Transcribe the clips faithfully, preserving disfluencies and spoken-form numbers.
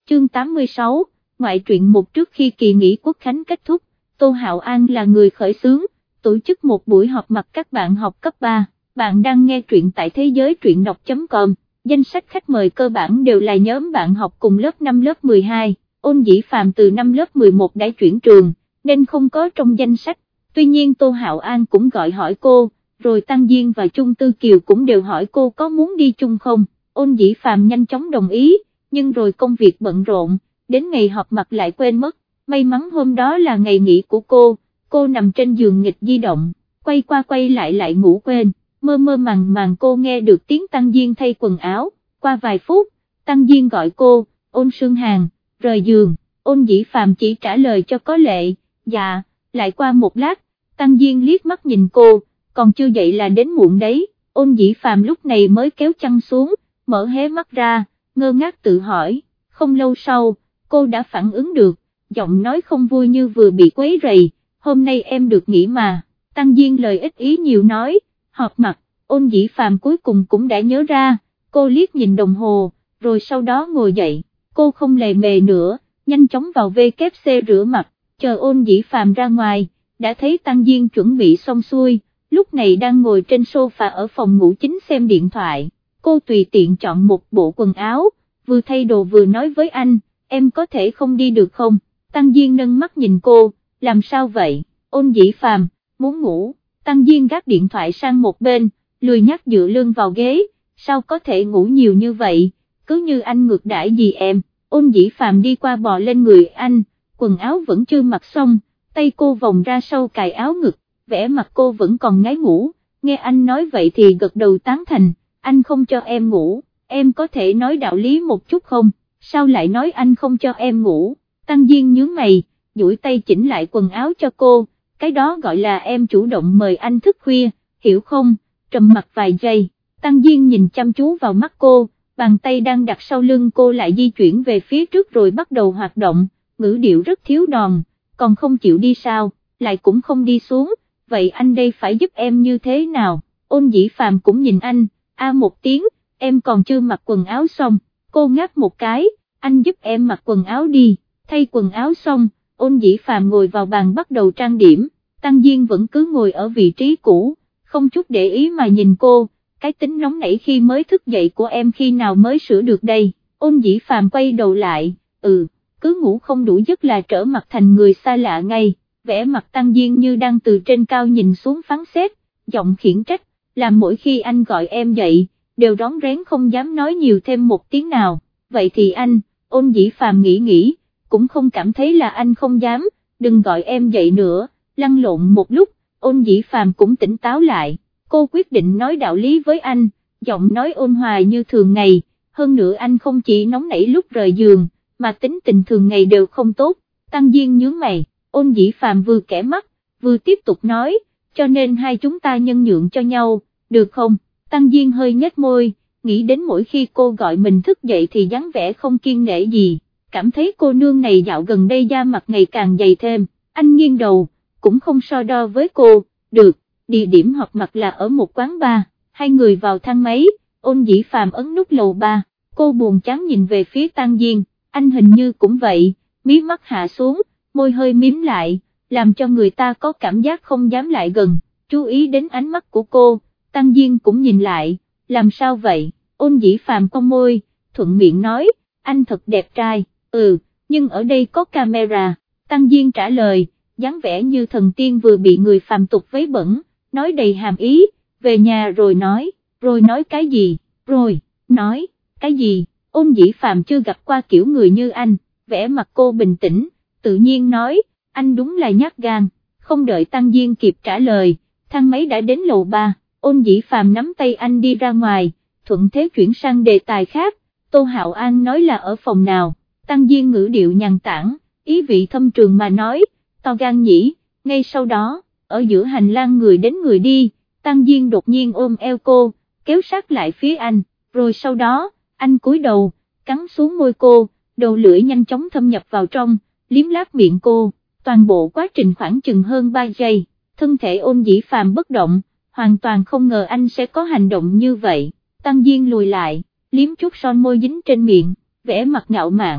chương tám mươi sáu, ngoại truyện. Một trước khi kỳ nghỉ Quốc khánh kết thúc, Tô Hạo An là người khởi xướng, tổ chức một buổi họp mặt các bạn học cấp ba, bạn đang nghe truyện tại thế giới truyện đọc chấm com, danh sách khách mời cơ bản đều là nhóm bạn học cùng lớp năm lớp mười hai, Ôn Dĩ Phàm từ năm lớp mười một đã chuyển trường, nên không có trong danh sách, tuy nhiên Tô Hạo An cũng gọi hỏi cô, rồi Tăng Diên và Chung Tư Kiều cũng đều hỏi cô có muốn đi chung không, Ôn Dĩ Phàm nhanh chóng đồng ý, nhưng rồi công việc bận rộn, đến ngày họp mặt lại quên mất, may mắn hôm đó là ngày nghỉ của cô, cô nằm trên giường nghịch di động, quay qua quay lại lại ngủ quên, mơ mơ màng màng cô nghe được tiếng Tăng Diên thay quần áo, qua vài phút, Tăng Diên gọi cô, Ôn Sương Hàn, rời giường, Ôn Dĩ Phàm chỉ trả lời cho có lệ, dạ, lại qua một lát, Tăng Diên liếc mắt nhìn cô, còn chưa dậy là đến muộn đấy, Ôn Dĩ Phàm lúc này mới kéo chăn xuống, mở hé mắt ra, ngơ ngác tự hỏi, không lâu sau, cô đã phản ứng được, giọng nói không vui như vừa bị quấy rầy, hôm nay em được nghỉ mà, Tăng Diên lời ít ý nhiều nói, họp mặt, Ôn Dĩ Phàm cuối cùng cũng đã nhớ ra, cô liếc nhìn đồng hồ, rồi sau đó ngồi dậy, cô không lề mề nữa, nhanh chóng vào vê kép xê rửa mặt, chờ Ôn Dĩ Phàm ra ngoài, đã thấy Tăng Diên chuẩn bị xong xuôi, lúc này đang ngồi trên sofa ở phòng ngủ chính xem điện thoại, cô tùy tiện chọn một bộ quần áo, vừa thay đồ vừa nói với anh, em có thể không đi được không, Tăng Diên nâng mắt nhìn cô, làm sao vậy, Ôn Dĩ Phàm, muốn ngủ, Tăng Diên gác điện thoại sang một bên, lười nhác dựa lưng vào ghế, sao có thể ngủ nhiều như vậy, cứ như anh ngược đãi gì em, Ôn Dĩ Phàm đi qua bò lên người anh, quần áo vẫn chưa mặc xong, tay cô vòng ra sau cài áo ngực, vẻ mặt cô vẫn còn ngái ngủ, nghe anh nói vậy thì gật đầu tán thành, anh không cho em ngủ, em có thể nói đạo lý một chút không, sao lại nói anh không cho em ngủ, Tăng Diên nhướng mày, duỗi tay chỉnh lại quần áo cho cô, cái đó gọi là em chủ động mời anh thức khuya, hiểu không, trầm mặc vài giây, Tăng Diên nhìn chăm chú vào mắt cô, bàn tay đang đặt sau lưng cô lại di chuyển về phía trước rồi bắt đầu hoạt động, ngữ điệu rất thiếu đòn, còn không chịu đi sao, lại cũng không đi xuống, vậy anh đây phải giúp em như thế nào, Ôn Dĩ Phàm cũng nhìn anh, a một tiếng, em còn chưa mặc quần áo xong, cô ngáp một cái, anh giúp em mặc quần áo đi, thay quần áo xong, Ôn Dĩ Phàm ngồi vào bàn bắt đầu trang điểm, Tăng Diên vẫn cứ ngồi ở vị trí cũ, không chút để ý mà nhìn cô, cái tính nóng nảy khi mới thức dậy của em khi nào mới sửa được đây, Ôn Dĩ Phàm quay đầu lại, ừ, cứ ngủ không đủ giấc là trở mặt thành người xa lạ ngay, vẻ mặt Tăng Diên như đang từ trên cao nhìn xuống phán xét, giọng khiển trách, làm mỗi khi anh gọi em dậy, đều rón rén không dám nói nhiều thêm một tiếng nào, vậy thì anh, Ôn Dĩ Phàm nghĩ nghĩ, cũng không cảm thấy là anh không dám, đừng gọi em dậy nữa, lăn lộn một lúc, Ôn Dĩ Phàm cũng tỉnh táo lại, cô quyết định nói đạo lý với anh, giọng nói ôn hòa như thường ngày, hơn nữa anh không chỉ nóng nảy lúc rời giường, mà tính tình thường ngày đều không tốt, Tăng Diên nhướng mày, Ôn Dĩ Phàm vừa kẻ mắt, vừa tiếp tục nói, cho nên hai chúng ta nhân nhượng cho nhau, được không, Tăng Diên hơi nhếch môi, nghĩ đến mỗi khi cô gọi mình thức dậy thì dáng vẻ không kiêng nể gì, cảm thấy cô nương này dạo gần đây da mặt ngày càng dày thêm, anh nghiêng đầu, cũng không so đo với cô, được, địa điểm họp mặt là ở một quán bar, hai người vào thang máy, Ôn Dĩ Phàm ấn nút lầu ba, cô buồn chán nhìn về phía Tăng Diên, anh hình như cũng vậy, mí mắt hạ xuống, môi hơi mím lại, làm cho người ta có cảm giác không dám lại gần, chú ý đến ánh mắt của cô, Tăng Diên cũng nhìn lại, làm sao vậy, Ôn Dĩ Phàm cong môi, thuận miệng nói, anh thật đẹp trai, ừ, nhưng ở đây có camera, Tăng Diên trả lời, dáng vẻ như thần tiên vừa bị người phàm tục vấy bẩn, nói đầy hàm ý, về nhà rồi nói, rồi nói cái gì, rồi, nói, cái gì, Ôn Dĩ Phàm chưa gặp qua kiểu người như anh, vẻ mặt cô bình tĩnh, tự nhiên nói, anh đúng là nhát gan, không đợi Tăng Diên kịp trả lời, thang máy đã đến lầu ba, Ôn Dĩ Phàm nắm tay anh đi ra ngoài, thuận thế chuyển sang đề tài khác, Tô Hạo An nói là ở phòng nào, Tăng Diên ngữ điệu nhàn tản, ý vị thâm trường mà nói, to gan nhỉ, ngay sau đó, ở giữa hành lang người đến người đi, Tăng Diên đột nhiên ôm eo cô, kéo sát lại phía anh, rồi sau đó, anh cúi đầu, cắn xuống môi cô, đầu lưỡi nhanh chóng thâm nhập vào trong, liếm láp miệng cô, toàn bộ quá trình khoảng chừng hơn ba giây, thân thể Ôn Dĩ Phàm bất động, hoàn toàn không ngờ anh sẽ có hành động như vậy, Tăng Diên lùi lại, liếm chút son môi dính trên miệng, vẻ mặt ngạo mạn,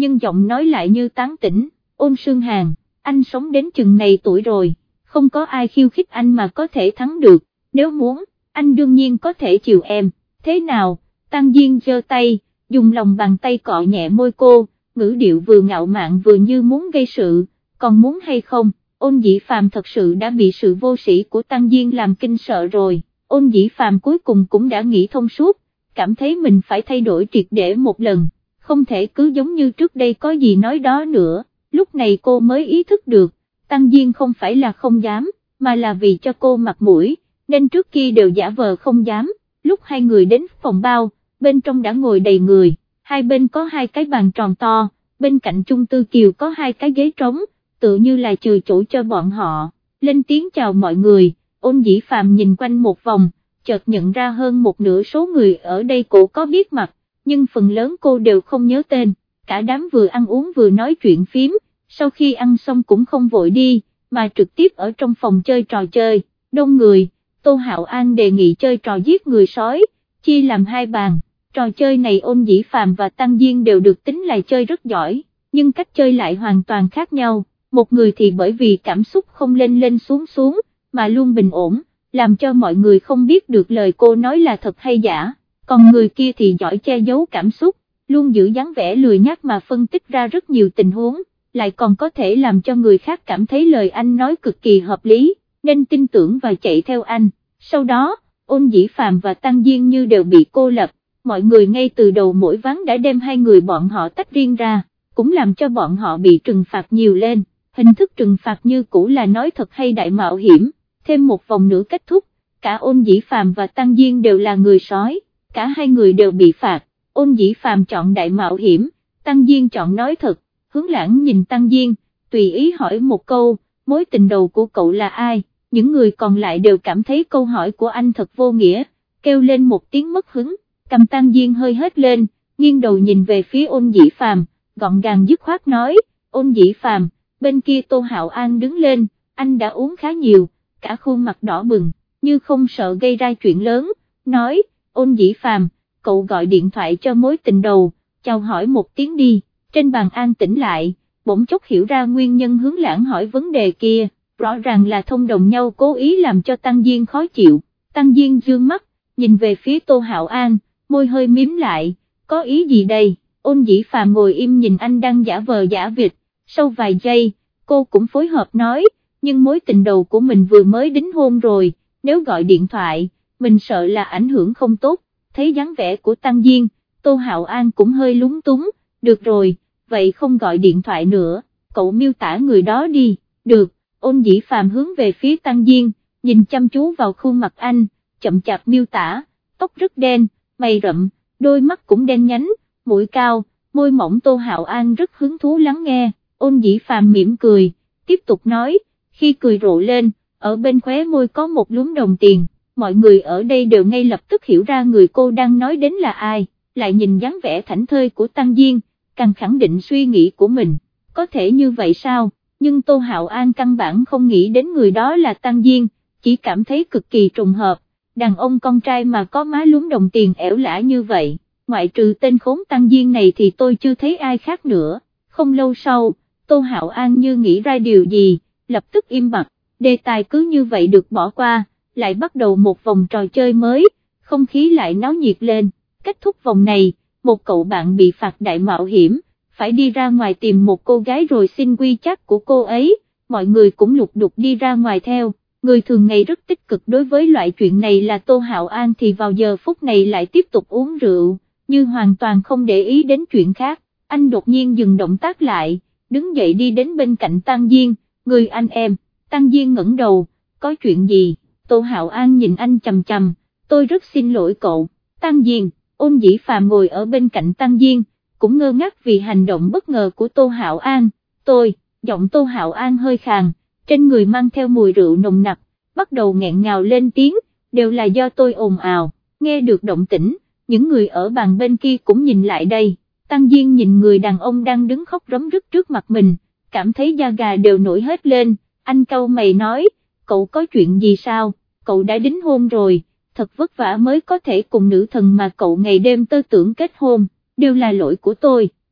nhưng giọng nói lại như tán tỉnh. Ôn Sương Hàn, anh sống đến chừng này tuổi rồi, không có ai khiêu khích anh mà có thể thắng được, nếu muốn, anh đương nhiên có thể chiều em, thế nào? Tăng Diên giơ tay, dùng lòng bàn tay cọ nhẹ môi cô, ngữ điệu vừa ngạo mạn vừa như muốn gây sự, còn muốn hay không? Ôn Dĩ Phàm thật sự đã bị sự vô sĩ của Tăng Diên làm kinh sợ rồi. Ôn Dĩ Phàm cuối cùng cũng đã nghĩ thông suốt, cảm thấy mình phải thay đổi triệt để một lần, không thể cứ giống như trước đây có gì nói đó nữa. Lúc này cô mới ý thức được, Tăng Diên không phải là không dám, mà là vì cho cô mặt mũi, nên trước kia đều giả vờ không dám. Lúc hai người đến phòng bao, bên trong đã ngồi đầy người, hai bên có hai cái bàn tròn to, bên cạnh Chung Tư Kiều có hai cái ghế trống, tự như là chừa chỗ cho bọn họ, lên tiếng chào mọi người. Ôn Dĩ Phàm nhìn quanh một vòng, chợt nhận ra hơn một nửa số người ở đây cô có biết mặt, nhưng phần lớn cô đều không nhớ tên, cả đám vừa ăn uống vừa nói chuyện phím, sau khi ăn xong cũng không vội đi, mà trực tiếp ở trong phòng chơi trò chơi, đông người. Tô Hạo An đề nghị chơi trò giết người sói, chia làm hai bàn, trò chơi này Ôn Dĩ Phàm và Tăng Diên đều được tính là chơi rất giỏi, nhưng cách chơi lại hoàn toàn khác nhau, một người thì bởi vì cảm xúc không lên lên xuống xuống, mà luôn bình ổn, làm cho mọi người không biết được lời cô nói là thật hay giả, còn người kia thì giỏi che giấu cảm xúc, luôn giữ dáng vẻ lười nhác mà phân tích ra rất nhiều tình huống, lại còn có thể làm cho người khác cảm thấy lời anh nói cực kỳ hợp lý, nên tin tưởng và chạy theo anh. Sau đó, Ôn Dĩ Phàm và Tăng Diên như đều bị cô lập, mọi người ngay từ đầu mỗi ván đã đem hai người bọn họ tách riêng ra, cũng làm cho bọn họ bị trừng phạt nhiều lên. Hình thức trừng phạt như cũ là nói thật hay đại mạo hiểm, thêm một vòng nữa kết thúc, cả Ôn Dĩ Phàm và Tăng Diên đều là người sói, cả hai người đều bị phạt. Ôn Dĩ Phàm chọn đại mạo hiểm, Tăng Diên chọn nói thật. Hướng Lãng nhìn Tăng Diên, tùy ý hỏi một câu, mối tình đầu của cậu là ai? Những người còn lại đều cảm thấy câu hỏi của anh thật vô nghĩa, kêu lên một tiếng mất hứng, cầm Tăng Diên hơi hét lên, nghiêng đầu nhìn về phía Ôn Dĩ Phàm, gọn gàng dứt khoát nói. Ôn Dĩ Phàm, bên kia Tô Hạo An đứng lên, anh đã uống khá nhiều, cả khuôn mặt đỏ bừng, như không sợ gây ra chuyện lớn, nói. Ôn Dĩ Phàm, cậu gọi điện thoại cho mối tình đầu, chào hỏi một tiếng đi. Trên bàn an tĩnh lại, bỗng chốc hiểu ra nguyên nhân Hướng Lãng hỏi vấn đề kia, rõ ràng là thông đồng nhau cố ý làm cho Tăng Diên khó chịu. Tăng Diên dương mắt, nhìn về phía Tô Hạo An, môi hơi mím lại, có ý gì đây? Ôn Dĩ Phàm ngồi im nhìn anh đang giả vờ giả vịt, sau vài giây, cô cũng phối hợp nói, nhưng mối tình đầu của mình vừa mới đính hôn rồi, nếu gọi điện thoại, mình sợ là ảnh hưởng không tốt. Thấy dáng vẻ của Tăng Diên, Tô Hạo An cũng hơi lúng túng, được rồi, vậy không gọi điện thoại nữa, cậu miêu tả người đó đi. Được. Ôn Dĩ Phàm hướng về phía Tăng Diên, nhìn chăm chú vào khuôn mặt anh, chậm chạp miêu tả, tóc rất đen, mày rậm, đôi mắt cũng đen nhánh, mũi cao, môi mỏng. Tô Hạo An rất hứng thú lắng nghe. Ôn Dĩ Phàm mỉm cười, tiếp tục nói, khi cười rộ lên, ở bên khóe môi có một lúm đồng tiền, mọi người ở đây đều ngay lập tức hiểu ra người cô đang nói đến là ai, lại nhìn dáng vẻ thảnh thơi của Tăng Diên, càng khẳng định suy nghĩ của mình, có thể như vậy sao? Nhưng Tô Hạo An căn bản không nghĩ đến người đó là Tăng Diên, chỉ cảm thấy cực kỳ trùng hợp, đàn ông con trai mà có má lúm đồng tiền ẻo lả như vậy, ngoại trừ tên khốn Tăng Diên này thì tôi chưa thấy ai khác nữa. Không lâu sau, Tô Hạo An như nghĩ ra điều gì, lập tức im bặt, đề tài cứ như vậy được bỏ qua, lại bắt đầu một vòng trò chơi mới, không khí lại náo nhiệt lên. Kết thúc vòng này, một cậu bạn bị phạt đại mạo hiểm, phải đi ra ngoài tìm một cô gái rồi xin quy chắc của cô ấy, mọi người cũng lục đục đi ra ngoài theo. Người thường ngày rất tích cực đối với loại chuyện này là Tô Hạo An thì vào giờ phút này lại tiếp tục uống rượu, như hoàn toàn không để ý đến chuyện khác. Anh đột nhiên dừng động tác lại, đứng dậy đi đến bên cạnh Tăng Diên, người anh em. Tăng Diên ngẩng đầu, có chuyện gì? Tô Hạo An nhìn anh chằm chằm, tôi rất xin lỗi cậu. Tăng Diên. Ôn Dĩ Phàm ngồi ở bên cạnh Tăng Diên, cũng ngơ ngác vì hành động bất ngờ của Tô Hạo An. Tôi, giọng Tô Hạo An hơi khàn, trên người mang theo mùi rượu nồng nặc, bắt đầu nghẹn ngào lên tiếng, đều là do tôi ồn ào. Nghe được động tĩnh, những người ở bàn bên kia cũng nhìn lại đây. Tăng Diên nhìn người đàn ông đang đứng khóc rấm rứt trước mặt mình, cảm thấy da gà đều nổi hết lên. Anh cau mày nói, cậu có chuyện gì sao? Cậu đã đính hôn rồi, thật vất vả mới có thể cùng nữ thần mà cậu ngày đêm tơ tưởng kết hôn, đều là lỗi của tôi.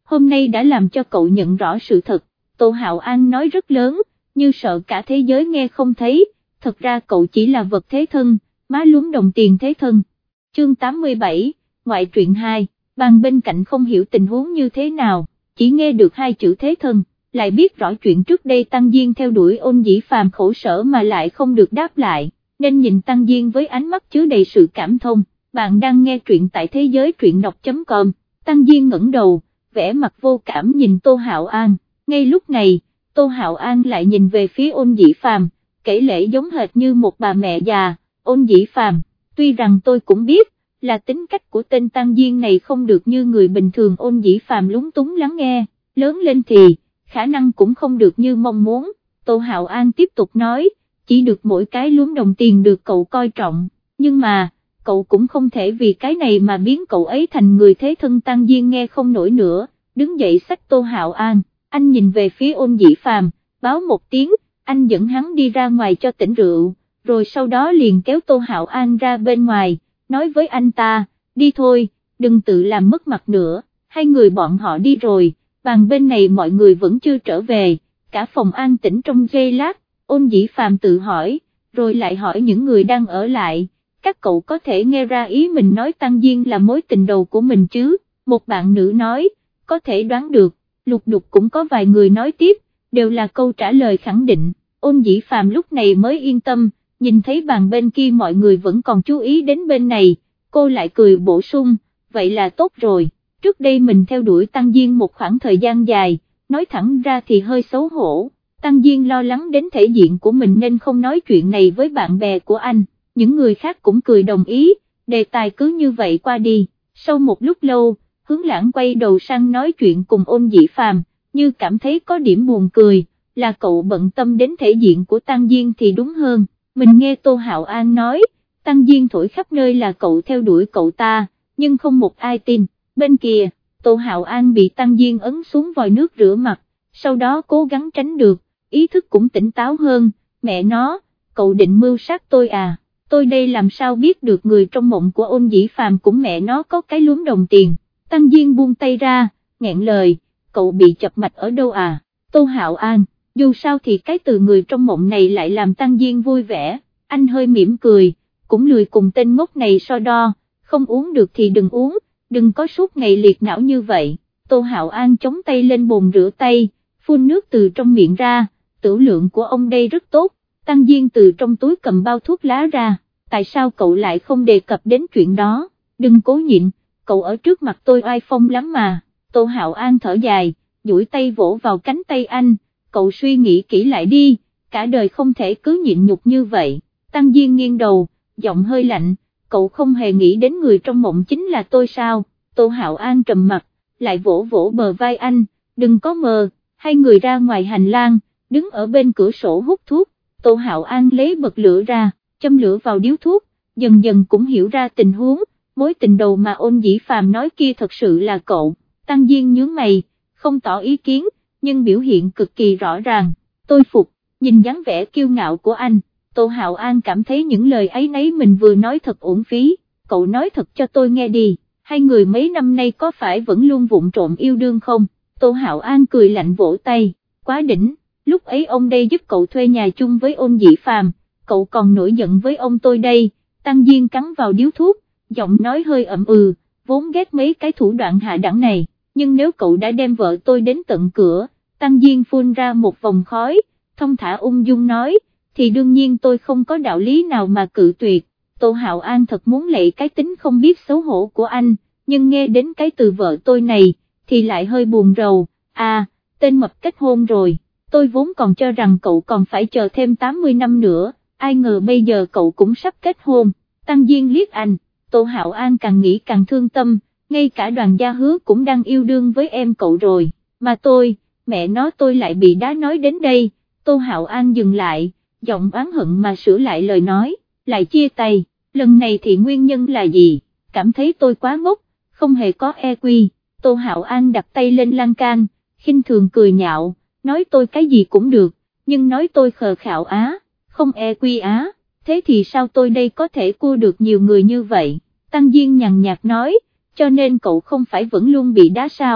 hôm nay đã làm cho cậu nhận rõ sự thật. Tô Hạo An nói rất lớn, như sợ cả thế giới nghe không thấy, thật ra cậu chỉ là vật thế thân, má lúm đồng tiền thế thân. Chương tám mươi bảy, ngoại truyện hai, bàn bên cạnh không hiểu tình huống như thế nào, chỉ nghe được hai chữ thế thân, lại biết rõ chuyện trước đây Tăng Diên theo đuổi Ôn Dĩ Phàm khổ sở mà lại không được đáp lại, nên nhìn Tăng Diên với ánh mắt chứa đầy sự cảm thông. Bạn đang nghe truyện tại thế giới truyện đọc chấm com, Tăng Diên ngẩng đầu, vẻ mặt vô cảm nhìn Tô Hạo An, ngay lúc này, Tô Hạo An lại nhìn về phía Ôn Dĩ Phàm, kể lể giống hệt như một bà mẹ già. Ôn Dĩ Phàm, tuy rằng tôi cũng biết, là tính cách của tên Tăng Diên này không được như người bình thường. Ôn Dĩ Phàm lúng túng lắng nghe, lớn lên thì, khả năng cũng không được như mong muốn. Tô Hạo An tiếp tục nói, chỉ được mỗi cái lúm đồng tiền được cậu coi trọng, nhưng mà, cậu cũng không thể vì cái này mà biến cậu ấy thành người thế thân. Tăng Diên nghe không nổi nữa, đứng dậy xách Tô Hạo An, anh nhìn về phía Ôn Dĩ Phàm, báo một tiếng, anh dẫn hắn đi ra ngoài cho tỉnh rượu, rồi sau đó liền kéo Tô Hạo An ra bên ngoài, nói với anh ta, đi thôi, đừng tự làm mất mặt nữa. Hai người bọn họ đi rồi, bàn bên này mọi người vẫn chưa trở về, cả phòng an tĩnh trong giây lát. Ôn Dĩ Phàm tự hỏi, rồi lại hỏi những người đang ở lại, các cậu có thể nghe ra ý mình nói Tăng Diên là mối tình đầu của mình chứ? Một bạn nữ nói, có thể đoán được. Lục đục cũng có vài người nói tiếp, đều là câu trả lời khẳng định. Ôn Dĩ Phàm lúc này mới yên tâm, nhìn thấy bàn bên kia mọi người vẫn còn chú ý đến bên này, cô lại cười bổ sung, vậy là tốt rồi, trước đây mình theo đuổi Tăng Diên một khoảng thời gian dài, nói thẳng ra thì hơi xấu hổ. Tăng Diên lo lắng đến thể diện của mình nên không nói chuyện này với bạn bè của anh, những người khác cũng cười đồng ý, đề tài cứ như vậy qua đi. Sau một lúc lâu, Hướng Lãng quay đầu sang nói chuyện cùng Ôn Dĩ Phàm, như cảm thấy có điểm buồn cười, là cậu bận tâm đến thể diện của Tăng Diên thì đúng hơn. Mình nghe Tô Hạo An nói, Tăng Diên thổi khắp nơi là cậu theo đuổi cậu ta, nhưng không một ai tin. Bên kia, Tô Hạo An bị Tăng Diên ấn xuống vòi nước rửa mặt, sau đó cố gắng tránh được, ý thức cũng tỉnh táo hơn. Mẹ nó, cậu định mưu sát tôi à? Tôi đây làm sao biết được người trong mộng của Ôn Dĩ Phàm cũng mẹ nó có cái lúm đồng tiền. Tăng Diên buông tay ra, nghẹn lời, cậu bị chập mạch ở đâu à? Tô Hạo An, dù sao thì cái từ người trong mộng này lại làm Tăng Diên vui vẻ, anh hơi mỉm cười, cũng lười cùng tên ngốc này so đo, không uống được thì đừng uống, đừng có suốt ngày liệt não như vậy. Tô Hạo An chống tay lên bồn rửa tay, phun nước từ trong miệng ra, tửu lượng của ông đây rất tốt. Tăng Diên từ trong túi cầm bao thuốc lá ra, tại sao cậu lại không đề cập đến chuyện đó? Đừng cố nhịn, cậu ở trước mặt tôi oai phong lắm mà. Tô Hạo An thở dài, duỗi tay vỗ vào cánh tay anh, cậu suy nghĩ kỹ lại đi, cả đời không thể cứ nhịn nhục như vậy. Tăng Diên nghiêng đầu, giọng hơi lạnh, cậu không hề nghĩ đến người trong mộng chính là tôi sao? Tô Hạo An trầm mặt, lại vỗ vỗ bờ vai anh, đừng có mờ. Hai người ra ngoài hành lang, đứng ở bên cửa sổ hút thuốc. Tô Hạo An lấy bật lửa ra, châm lửa vào điếu thuốc, dần dần cũng hiểu ra tình huống, mối tình đầu mà Ôn Dĩ Phàm nói kia thật sự là cậu. Tăng Diên nhướng mày, không tỏ ý kiến, nhưng biểu hiện cực kỳ rõ ràng. Tôi phục, nhìn dáng vẻ kiêu ngạo của anh, Tô Hạo An cảm thấy những lời ấy nấy mình vừa nói thật uổng phí. Cậu nói thật cho tôi nghe đi, hai người mấy năm nay có phải vẫn luôn vụng trộm yêu đương không? Tô Hạo An cười lạnh vỗ tay, quá đỉnh. Lúc ấy ông đây giúp cậu thuê nhà chung với Ôn Dĩ Phàm, cậu còn nổi giận với ông tôi đây. Tăng Diên cắn vào điếu thuốc, giọng nói hơi ậm ừ, vốn ghét mấy cái thủ đoạn hạ đẳng này, nhưng nếu cậu đã đem vợ tôi đến tận cửa, Tăng Diên phun ra một vòng khói, thông thả ung dung nói, thì đương nhiên tôi không có đạo lý nào mà cự tuyệt. Tô Hạo An thật muốn lạy cái tính không biết xấu hổ của anh, nhưng nghe đến cái từ vợ tôi này, thì lại hơi buồn rầu. À, tên mập kết hôn rồi. Tôi vốn còn cho rằng cậu còn phải chờ thêm tám mươi năm nữa, ai ngờ bây giờ cậu cũng sắp kết hôn. Tăng Diên liếc anh, Tô Hạo An càng nghĩ càng thương tâm, ngay cả Đoàn Gia Hứa cũng đang yêu đương với em cậu rồi, mà tôi, mẹ nó tôi lại bị đá nói đến đây. Tô Hạo An dừng lại, giọng oán hận mà sửa lại lời nói, lại chia tay, lần này thì nguyên nhân là gì? Cảm thấy tôi quá ngốc, không hề có e quy. Tô Hạo An đặt tay lên lan can, khinh thường cười nhạo, nói tôi cái gì cũng được, nhưng nói tôi khờ khạo á, không e quy á, thế thì sao tôi đây có thể cua được nhiều người như vậy? Tăng Diên nhàn nhạt nói, cho nên cậu không phải vẫn luôn bị đá sao?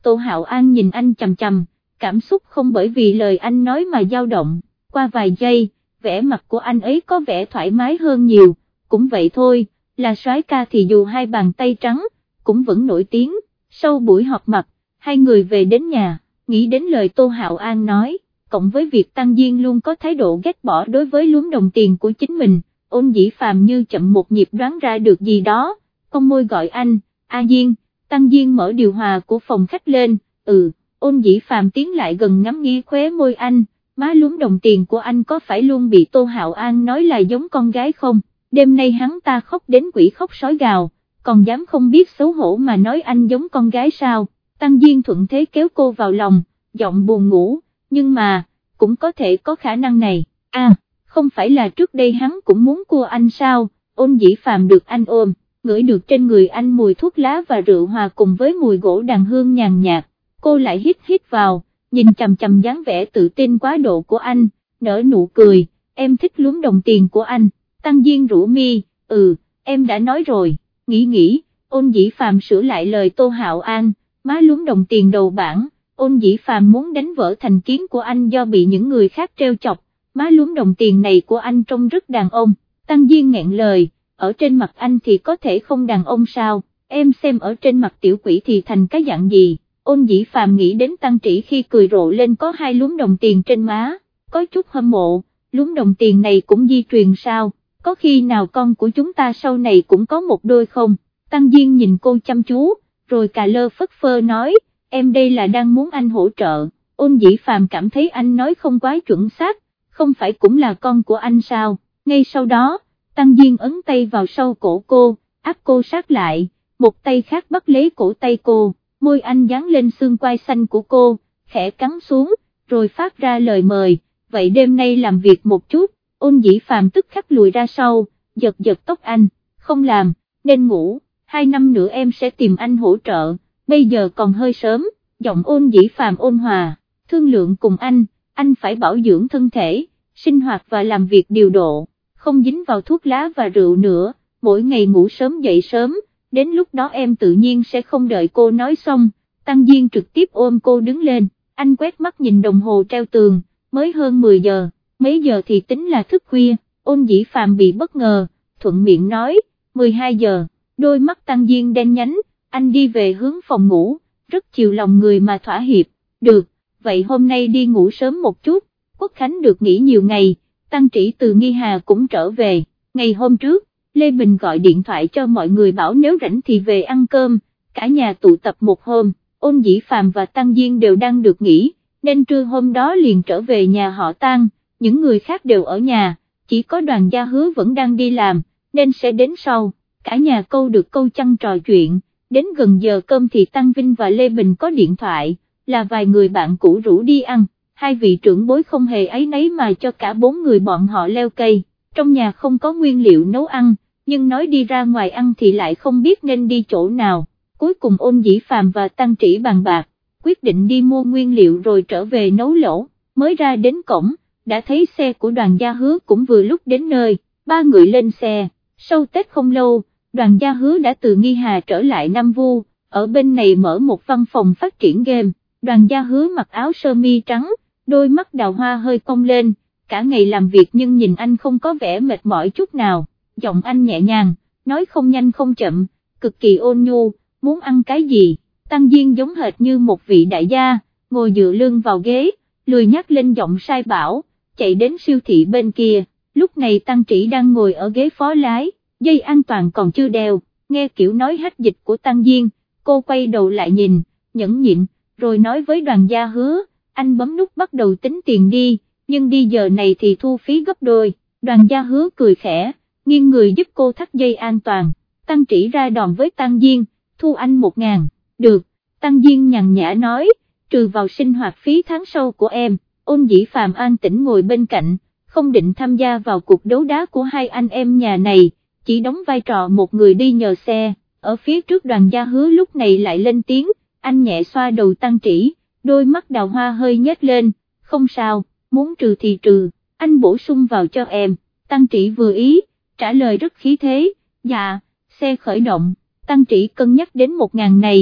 Tô Hạo An nhìn anh chằm chằm, cảm xúc không bởi vì lời anh nói mà dao động, qua vài giây, vẻ mặt của anh ấy có vẻ thoải mái hơn nhiều, cũng vậy thôi, là soái ca thì dù hai bàn tay trắng, cũng vẫn nổi tiếng. Sau buổi họp mặt, hai người về đến nhà, nghĩ đến lời Tô Hạo An nói, cộng với việc Tăng Diên luôn có thái độ ghét bỏ đối với luống đồng tiền của chính mình, Ôn Dĩ Phàm như chậm một nhịp đoán ra được gì đó, cong môi gọi anh, A Diên. Tăng Diên mở điều hòa của phòng khách lên, ừ, Ôn Dĩ Phàm tiến lại gần ngắm nghía khóe môi anh, má luống đồng tiền của anh có phải luôn bị Tô Hạo An nói là giống con gái không, đêm nay hắn ta khóc đến quỷ khóc sói gào, còn dám không biết xấu hổ mà nói anh giống con gái sao. Tăng Diên thuận thế kéo cô vào lòng, giọng buồn ngủ, nhưng mà, cũng có thể có khả năng này, à, không phải là trước đây hắn cũng muốn cua anh sao. Ôn Dĩ Phàm được anh ôm, ngửi được trên người anh mùi thuốc lá và rượu hòa cùng với mùi gỗ đàn hương nhàn nhạt, cô lại hít hít vào, nhìn chằm chằm dáng vẻ tự tin quá độ của anh, nở nụ cười, em thích luống đồng tiền của anh. Tăng Diên rũ mi, ừ, em đã nói rồi, nghĩ nghĩ, Ôn Dĩ Phàm sửa lại lời Tô Hạo An, má luống đồng tiền đầu bảng. Ôn Dĩ Phàm muốn đánh vỡ thành kiến của anh do bị những người khác trêu chọc, má luống đồng tiền này của anh trông rất đàn ông. Tăng Diên nghẹn lời, ở trên mặt anh thì có thể không đàn ông sao, em xem ở trên mặt tiểu quỷ thì thành cái dạng gì. Ôn Dĩ Phàm nghĩ đến Tăng Trĩ khi cười rộ lên có hai luống đồng tiền trên má, có chút hâm mộ, luống đồng tiền này cũng di truyền sao, có khi nào con của chúng ta sau này cũng có một đôi không. Tăng Diên nhìn cô chăm chú, rồi cà lơ phất phơ nói, em đây là đang muốn anh hỗ trợ. Ôn Dĩ Phàm cảm thấy anh nói không quá chuẩn xác, không phải cũng là con của anh sao. Ngay sau đó, Tăng Diên ấn tay vào sau cổ cô, áp cô sát lại, một tay khác bắt lấy cổ tay cô, môi anh dán lên xương quai xanh của cô, khẽ cắn xuống, rồi phát ra lời mời, vậy đêm nay làm việc một chút. Ôn Dĩ Phàm tức khắc lùi ra sau, giật giật tóc anh, không làm, nên ngủ, hai năm nữa em sẽ tìm anh hỗ trợ, bây giờ còn hơi sớm. Giọng Ôn Dĩ Phàm ôn hòa, thương lượng cùng anh, anh phải bảo dưỡng thân thể, sinh hoạt và làm việc điều độ, không dính vào thuốc lá và rượu nữa, mỗi ngày ngủ sớm dậy sớm, đến lúc đó em tự nhiên sẽ không đợi cô nói xong. Tăng Diên trực tiếp ôm cô đứng lên, anh quét mắt nhìn đồng hồ treo tường, mới hơn mười giờ, mấy giờ thì tính là thức khuya. Ôn Dĩ Phàm bị bất ngờ, thuận miệng nói, mười hai giờ, đôi mắt Tăng Diên đen nhánh, anh đi về hướng phòng ngủ, rất chiều lòng người mà thỏa hiệp, được, vậy hôm nay đi ngủ sớm một chút. Quốc Khánh được nghỉ nhiều ngày, Tăng Trĩ từ Nghi Hà cũng trở về, ngày hôm trước, Lê Bình gọi điện thoại cho mọi người bảo nếu rảnh thì về ăn cơm, cả nhà tụ tập một hôm. Ôn Dĩ Phàm và Tăng Diên đều đang được nghỉ, nên trưa hôm đó liền trở về nhà họ Tăng, những người khác đều ở nhà, chỉ có Đoàn Gia Hứa vẫn đang đi làm, nên sẽ đến sau. Cả nhà câu được câu chăng trò chuyện, đến gần giờ cơm thì Tăng Vinh và Lê Bình có điện thoại, là vài người bạn cũ rủ đi ăn, hai vị trưởng bối không hề áy náy mà cho cả bốn người bọn họ leo cây, trong nhà không có nguyên liệu nấu ăn, nhưng nói đi ra ngoài ăn thì lại không biết nên đi chỗ nào. Cuối cùng Ôn Dĩ Phàm và Tăng Trĩ bàn bạc, quyết định đi mua nguyên liệu rồi trở về nấu lẩu. Mới ra đến cổng, đã thấy xe của Đoàn Gia Hứa cũng vừa lúc đến nơi, ba người lên xe. Sau Tết không lâu, Đoàn Gia Hứa đã từ Nghi Hà trở lại Nam Vu, ở bên này mở một văn phòng phát triển game. Đoàn Gia Hứa mặc áo sơ mi trắng, đôi mắt đào hoa hơi cong lên, cả ngày làm việc nhưng nhìn anh không có vẻ mệt mỏi chút nào, giọng anh nhẹ nhàng, nói không nhanh không chậm, cực kỳ ôn nhu, muốn ăn cái gì. Tăng Diên giống hệt như một vị đại gia, ngồi dựa lưng vào ghế, lười nhắc lên giọng sai bảo, chạy đến siêu thị bên kia. Lúc này Tăng Trĩ đang ngồi ở ghế phó lái, dây an toàn còn chưa đeo, nghe kiểu nói hết dịch của Tăng Diên, cô quay đầu lại nhìn, nhẫn nhịn, rồi nói với Đoàn Gia Hứa, anh bấm nút bắt đầu tính tiền đi, nhưng đi giờ này thì thu phí gấp đôi. Đoàn Gia Hứa cười khẽ, nghiêng người giúp cô thắt dây an toàn. Tăng Trĩ ra đòn với Tăng Diên, thu anh một ngàn, được. Tăng Diên nhàn nhã nói, trừ vào sinh hoạt phí tháng sau của em. Ôn Dĩ Phàm an tĩnh ngồi bên cạnh, không định tham gia vào cuộc đấu đá của hai anh em nhà này, chỉ đóng vai trò một người đi nhờ xe. Ở phía trước Đoàn Gia Hứa lúc này lại lên tiếng, anh nhẹ xoa đầu Tăng Trĩ, đôi mắt đào hoa hơi nhếch lên, không sao, muốn trừ thì trừ, anh bổ sung vào cho em. Tăng Trĩ vừa ý, trả lời rất khí thế, dạ. Xe khởi động, Tăng Trĩ cân nhắc đến một ngàn này,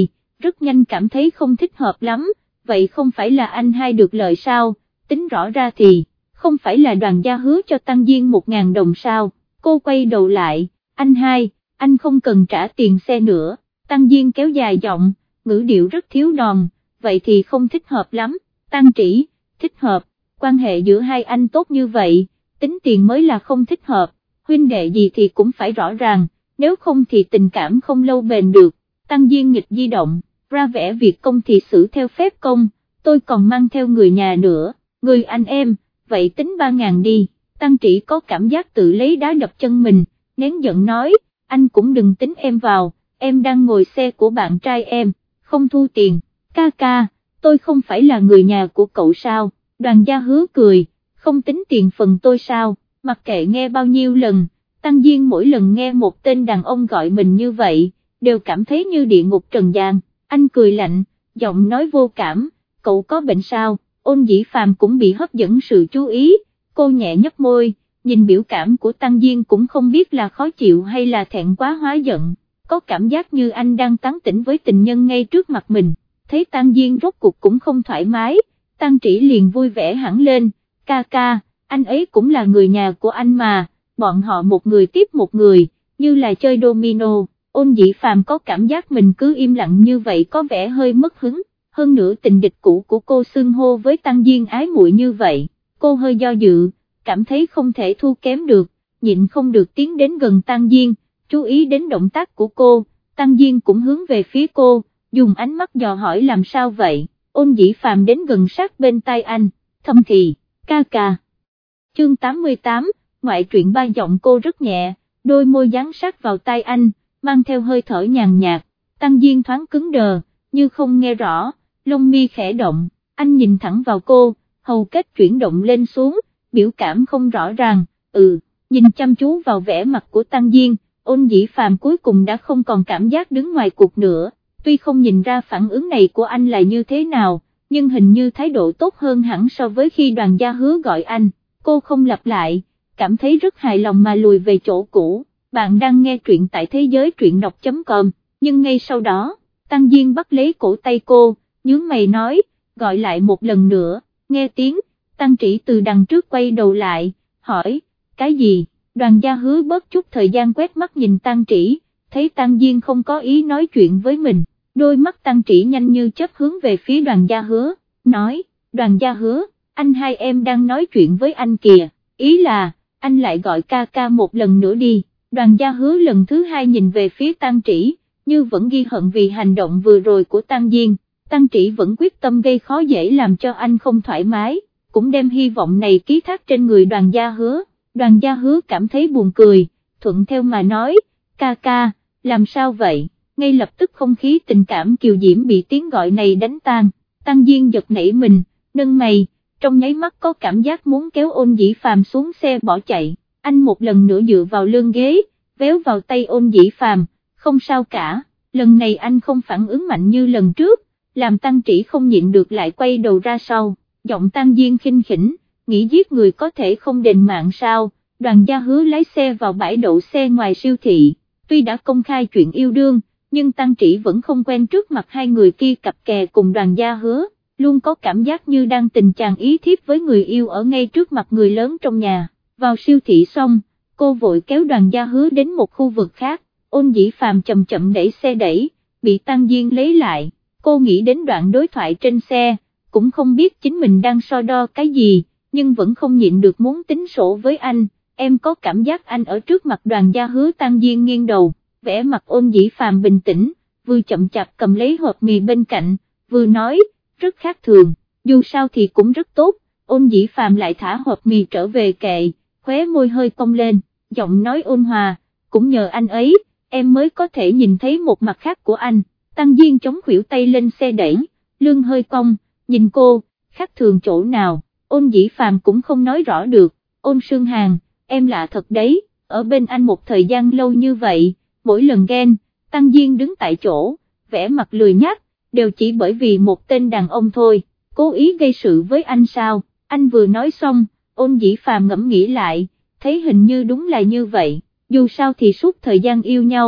rất nhanh cảm thấy không thích hợp lắm, vậy không phải là anh hai được lợi sao, tính rõ ra thì, không phải là Đoàn Gia hứa cho Tăng Diên một ngàn đồng sao, cô quay đầu lại, anh hai, anh không cần trả tiền xe nữa, Tăng Diên kéo dài giọng, ngữ điệu rất thiếu đòn, vậy thì không thích hợp lắm, Tăng Trĩ, thích hợp, quan hệ giữa hai anh tốt như vậy, tính tiền mới là không thích hợp, huynh đệ gì thì cũng phải rõ ràng, nếu không thì tình cảm không lâu bền được, Tăng Diên nghịch di động, ra vẻ việc công thì xử theo phép công, tôi còn mang theo người nhà nữa, người anh em, vậy tính ba ngàn đi, Tăng Trĩ có cảm giác tự lấy đá đập chân mình, nén giận nói, anh cũng đừng tính em vào, em đang ngồi xe của bạn trai em, không thu tiền, ca ca, tôi không phải là người nhà của cậu sao, Đoàn Gia hứa cười, không tính tiền phần tôi sao, mặc kệ nghe bao nhiêu lần, Tăng Diên mỗi lần nghe một tên đàn ông gọi mình như vậy, đều cảm thấy như địa ngục trần gian, anh cười lạnh, giọng nói vô cảm, cậu có bệnh sao, Ôn Dĩ Phàm cũng bị hấp dẫn sự chú ý, cô nhẹ nhấp môi, nhìn biểu cảm của Tăng Diên cũng không biết là khó chịu hay là thẹn quá hóa giận, có cảm giác như anh đang tán tỉnh với tình nhân ngay trước mặt mình, thấy Tăng Diên rốt cuộc cũng không thoải mái, Tăng Trĩ liền vui vẻ hẳn lên, ca ca, anh ấy cũng là người nhà của anh mà, bọn họ một người tiếp một người, như là chơi domino. Ôn Dĩ Phàm có cảm giác mình cứ im lặng như vậy có vẻ hơi mất hứng, hơn nữa tình địch cũ của cô xưng hô với Tăng Diên ái muội như vậy, cô hơi do dự, cảm thấy không thể thua kém được, nhịn không được tiến đến gần Tăng Diên, chú ý đến động tác của cô, Tăng Diên cũng hướng về phía cô, dùng ánh mắt dò hỏi làm sao vậy, Ôn Dĩ Phàm đến gần sát bên tai anh, thầm thì, ca ca. Chương tám mươi tám, ngoại truyện ba giọng cô rất nhẹ, đôi môi dán sát vào tai anh, mang theo hơi thở nhàn nhạt, Tăng Diên thoáng cứng đờ, như không nghe rõ, lông mi khẽ động, anh nhìn thẳng vào cô, hầu kết chuyển động lên xuống, biểu cảm không rõ ràng, ừ, nhìn chăm chú vào vẻ mặt của Tăng Diên, Ôn Dĩ Phàm cuối cùng đã không còn cảm giác đứng ngoài cuộc nữa, tuy không nhìn ra phản ứng này của anh là như thế nào, nhưng hình như thái độ tốt hơn hẳn so với khi Đoàn Gia hứa gọi anh, cô không lặp lại, cảm thấy rất hài lòng mà lùi về chỗ cũ. Bạn đang nghe truyện tại thế giới truyện đọc chấm com, nhưng ngay sau đó, Tăng Diên bắt lấy cổ tay cô, nhướng mày nói, gọi lại một lần nữa, nghe tiếng, Tăng Trĩ từ đằng trước quay đầu lại, hỏi, cái gì, Đoàn Gia hứa bớt chút thời gian quét mắt nhìn Tăng Trĩ, thấy Tăng Diên không có ý nói chuyện với mình, đôi mắt Tăng Trĩ nhanh như chớp hướng về phía Đoàn Gia hứa, nói, Đoàn Gia hứa, anh hai em đang nói chuyện với anh kìa, ý là, anh lại gọi ca ca một lần nữa đi. Đoàn Gia hứa lần thứ hai nhìn về phía Tăng Trĩ, như vẫn ghi hận vì hành động vừa rồi của Tăng Diên, Tăng Trĩ vẫn quyết tâm gây khó dễ làm cho anh không thoải mái, cũng đem hy vọng này ký thác trên người Đoàn Gia hứa, Đoàn Gia hứa cảm thấy buồn cười, thuận theo mà nói, ca ca, làm sao vậy, ngay lập tức không khí tình cảm kiều diễm bị tiếng gọi này đánh tan, Tăng Diên giật nảy mình, nâng mày, trong nháy mắt có cảm giác muốn kéo Ôn Dĩ Phàm xuống xe bỏ chạy. Anh một lần nữa dựa vào lưng ghế, véo vào tay Ôn Dĩ Phàm, không sao cả, lần này anh không phản ứng mạnh như lần trước, làm Tăng Trĩ không nhịn được lại quay đầu ra sau, giọng Tăng Diên khinh khỉnh, nghĩ giết người có thể không đền mạng sao, Đoàn Gia hứa lái xe vào bãi đậu xe ngoài siêu thị, tuy đã công khai chuyện yêu đương, nhưng Tăng Trĩ vẫn không quen trước mặt hai người kia cặp kè cùng Đoàn Gia hứa, luôn có cảm giác như đang tình chàng ý thiếp với người yêu ở ngay trước mặt người lớn trong nhà. Vào siêu thị xong, cô vội kéo Đoàn Gia hứa đến một khu vực khác, Ôn Dĩ Phàm chậm chậm đẩy xe đẩy, bị Tăng Diên lấy lại, cô nghĩ đến đoạn đối thoại trên xe, cũng không biết chính mình đang so đo cái gì, nhưng vẫn không nhịn được muốn tính sổ với anh, em có cảm giác anh ở trước mặt Đoàn Gia hứa. Tăng Diên nghiêng đầu, vẻ mặt Ôn Dĩ Phàm bình tĩnh, vừa chậm chạp cầm lấy hộp mì bên cạnh, vừa nói, rất khác thường, dù sao thì cũng rất tốt. Ôn Dĩ Phàm lại thả hộp mì trở về kệ, khóe môi hơi cong lên, giọng nói ôn hòa, cũng nhờ anh ấy, em mới có thể nhìn thấy một mặt khác của anh. Tăng Diên chống khuỷu tay lên xe đẩy, lưng hơi cong, nhìn cô, khác thường chỗ nào, Ôn Dĩ Phàm cũng không nói rõ được, Ôn Sương Hàn, em lạ thật đấy, ở bên anh một thời gian lâu như vậy, mỗi lần ghen, Tăng Diên đứng tại chỗ, vẻ mặt lười nhác, đều chỉ bởi vì một tên đàn ông thôi, cố ý gây sự với anh sao, anh vừa nói xong, Ôn Dĩ Phàm ngẫm nghĩ lại, thấy hình như đúng là như vậy, dù sao thì suốt thời gian yêu nhau,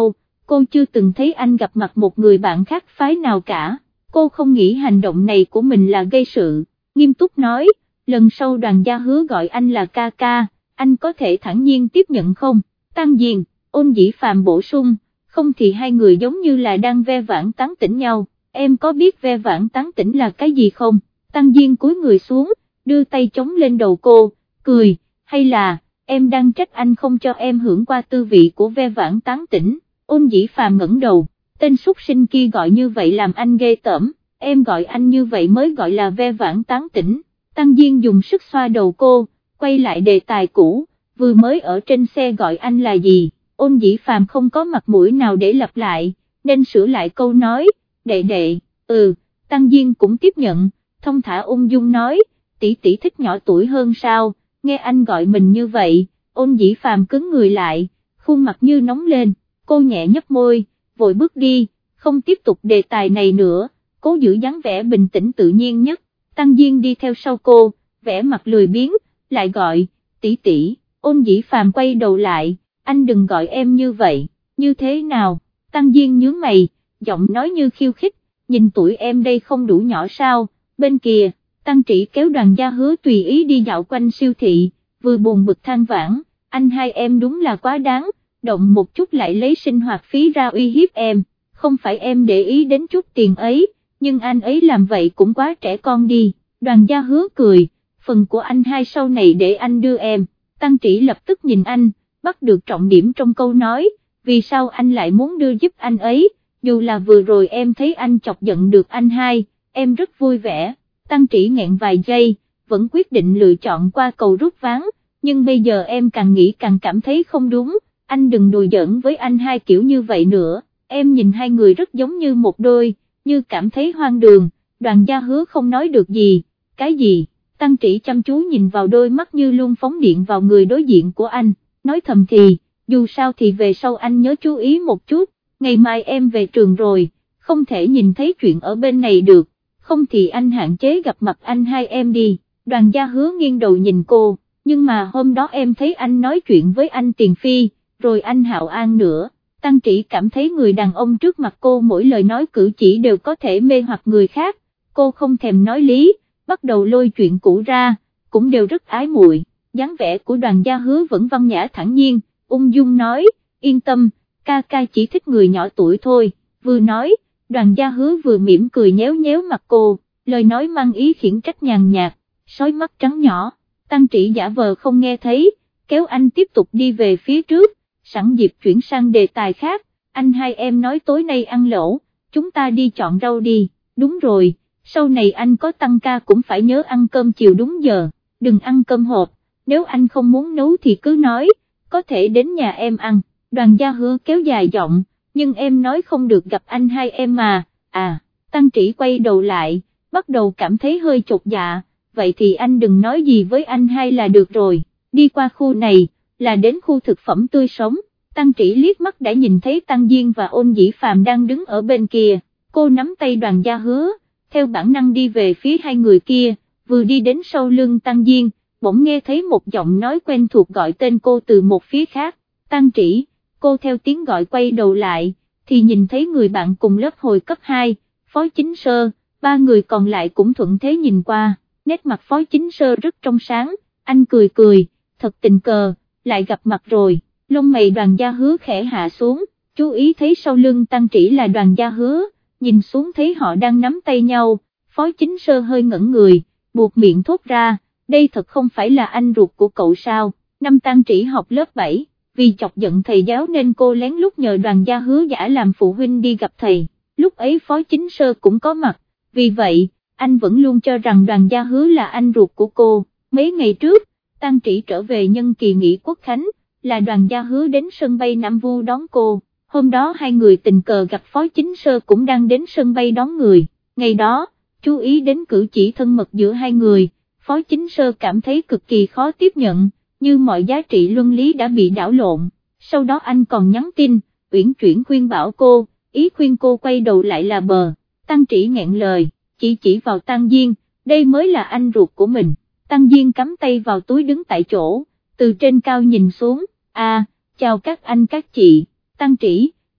cô chưa từng thấy anh gặp mặt một người bạn khác phái nào cả, cô không nghĩ hành động này của mình là gây sự, nghiêm túc nói, lần sau Đoàn Gia Hứa gọi anh là ca ca, anh có thể thản nhiên tiếp nhận không? Tăng Diên, Ôn Dĩ Phàm bổ sung, không thì hai người giống như là đang ve vãn tán tỉnh nhau, em có biết ve vãn tán tỉnh là cái gì không? Tăng Diên cúi người xuống, đưa tay chống lên đầu cô, cười, hay là, em đang trách anh không cho em hưởng qua tư vị của ve vãn tán tỉnh? Ôn Dĩ Phàm ngẩng đầu, tên súc sinh kia gọi như vậy làm anh ghê tởm, em gọi anh như vậy mới gọi là ve vãn tán tỉnh. Tăng Diên dùng sức xoa đầu cô, quay lại đề tài cũ, vừa mới ở trên xe gọi anh là gì? Ôn Dĩ Phàm không có mặt mũi nào để lặp lại, nên sửa lại câu nói, đệ đệ, ừ, Tăng Diên cũng tiếp nhận, thông thả ung dung nói, tỷ tỷ thích nhỏ tuổi hơn sao, nghe anh gọi mình như vậy, Ôn Dĩ Phàm cứng người lại, khuôn mặt như nóng lên, cô nhẹ nhấp môi, vội bước đi, không tiếp tục đề tài này nữa, cố giữ dáng vẻ bình tĩnh tự nhiên nhất. Tăng Diên đi theo sau cô, vẻ mặt lười biếng, lại gọi, tỷ tỷ. Ôn Dĩ Phàm quay đầu lại, anh đừng gọi em như vậy, như thế nào? Tăng Diên nhướng mày, giọng nói như khiêu khích, nhìn tuổi em đây không đủ nhỏ sao? Bên kia, Tăng Trĩ kéo Đoàn Gia Hứa tùy ý đi dạo quanh siêu thị, vừa buồn bực than vãn, anh hai em đúng là quá đáng, động một chút lại lấy sinh hoạt phí ra uy hiếp em, không phải em để ý đến chút tiền ấy, nhưng anh ấy làm vậy cũng quá trẻ con đi. Đoàn Gia Hứa cười, phần của anh hai sau này để anh đưa em. Tăng Trĩ lập tức nhìn anh, bắt được trọng điểm trong câu nói, vì sao anh lại muốn đưa giúp anh ấy, dù là vừa rồi em thấy anh chọc giận được anh hai, em rất vui vẻ. Tăng Trĩ nghẹn vài giây, vẫn quyết định lựa chọn qua cầu rút ván, nhưng bây giờ em càng nghĩ càng cảm thấy không đúng, anh đừng đùa giỡn với anh hai kiểu như vậy nữa, em nhìn hai người rất giống như một đôi, như cảm thấy hoang đường. Đoàn Gia Hứa không nói được gì, cái gì? Tăng Trĩ chăm chú nhìn vào đôi mắt như luôn phóng điện vào người đối diện của anh, nói thầm thì, dù sao thì về sau anh nhớ chú ý một chút, ngày mai em về trường rồi, không thể nhìn thấy chuyện ở bên này được, không thì anh hạn chế gặp mặt anh hai em đi. Đoàn Gia Hứa nghiêng đầu nhìn cô, nhưng mà hôm đó em thấy anh nói chuyện với anh Tiền Phi, rồi anh Hạo An nữa. Tăng Trĩ cảm thấy người đàn ông trước mặt cô mỗi lời nói cử chỉ đều có thể mê hoặc người khác, cô không thèm nói lý, bắt đầu lôi chuyện cũ ra, cũng đều rất ái muội. Dáng vẻ của Đoàn Gia Hứa vẫn văn nhã thản nhiên, ung dung nói, yên tâm, ca ca chỉ thích người nhỏ tuổi thôi, vừa nói, Đoàn Gia Hứa vừa mỉm cười nhéo nhéo mặt cô, lời nói mang ý khiển trách nhàn nhạt, sói mắt trắng nhỏ. Tăng Trĩ giả vờ không nghe thấy, kéo anh tiếp tục đi về phía trước, sẵn dịp chuyển sang đề tài khác, anh hai em nói tối nay ăn lẩu, chúng ta đi chọn rau đi. Đúng rồi, sau này anh có tăng ca cũng phải nhớ ăn cơm chiều đúng giờ, đừng ăn cơm hộp, nếu anh không muốn nấu thì cứ nói, có thể đến nhà em ăn. Đoàn Gia Hứa kéo dài giọng, nhưng em nói không được gặp anh hai em mà. À, Tăng Trĩ quay đầu lại, bắt đầu cảm thấy hơi chột dạ, vậy thì anh đừng nói gì với anh hai là được rồi. Đi qua khu này, là đến khu thực phẩm tươi sống, Tăng Trĩ liếc mắt đã nhìn thấy Tăng Diên và Ôn Dĩ Phàm đang đứng ở bên kia, cô nắm tay Đoàn Gia Hứa, theo bản năng đi về phía hai người kia, vừa đi đến sau lưng Tăng Diên, bỗng nghe thấy một giọng nói quen thuộc gọi tên cô từ một phía khác, Tăng Trĩ. Cô theo tiếng gọi quay đầu lại, thì nhìn thấy người bạn cùng lớp hồi cấp hai, Phó Chính Sơ, ba người còn lại cũng thuận thế nhìn qua, nét mặt Phó Chính Sơ rất trong sáng, anh cười cười, thật tình cờ, lại gặp mặt rồi. Lông mày Đoàn Gia Hứa khẽ hạ xuống, chú ý thấy sau lưng Tăng Trĩ là Đoàn Gia Hứa, nhìn xuống thấy họ đang nắm tay nhau, Phó Chính Sơ hơi ngẩn người, buộc miệng thốt ra, đây thật không phải là anh ruột của cậu sao? Năm Tăng Trĩ học lớp bảy, vì chọc giận thầy giáo nên cô lén lút nhờ Đoàn Gia Hứa giả làm phụ huynh đi gặp thầy, lúc ấy Phó Chính Sơ cũng có mặt, vì vậy, anh vẫn luôn cho rằng Đoàn Gia Hứa là anh ruột của cô. Mấy ngày trước, Tăng Trĩ trở về nhân kỳ nghỉ Quốc Khánh, là Đoàn Gia Hứa đến sân bay Nam Vu đón cô, hôm đó hai người tình cờ gặp Phó Chính Sơ cũng đang đến sân bay đón người, ngày đó, chú ý đến cử chỉ thân mật giữa hai người, Phó Chính Sơ cảm thấy cực kỳ khó tiếp nhận, như mọi giá trị luân lý đã bị đảo lộn, sau đó anh còn nhắn tin, uyển chuyển khuyên bảo cô, ý khuyên cô quay đầu lại là bờ. Tăng Trĩ nghẹn lời, chỉ chỉ vào Tăng Diên, đây mới là anh ruột của mình. Tăng Diên cắm tay vào túi đứng tại chỗ, từ trên cao nhìn xuống, à, chào các anh các chị. Tăng Trĩ,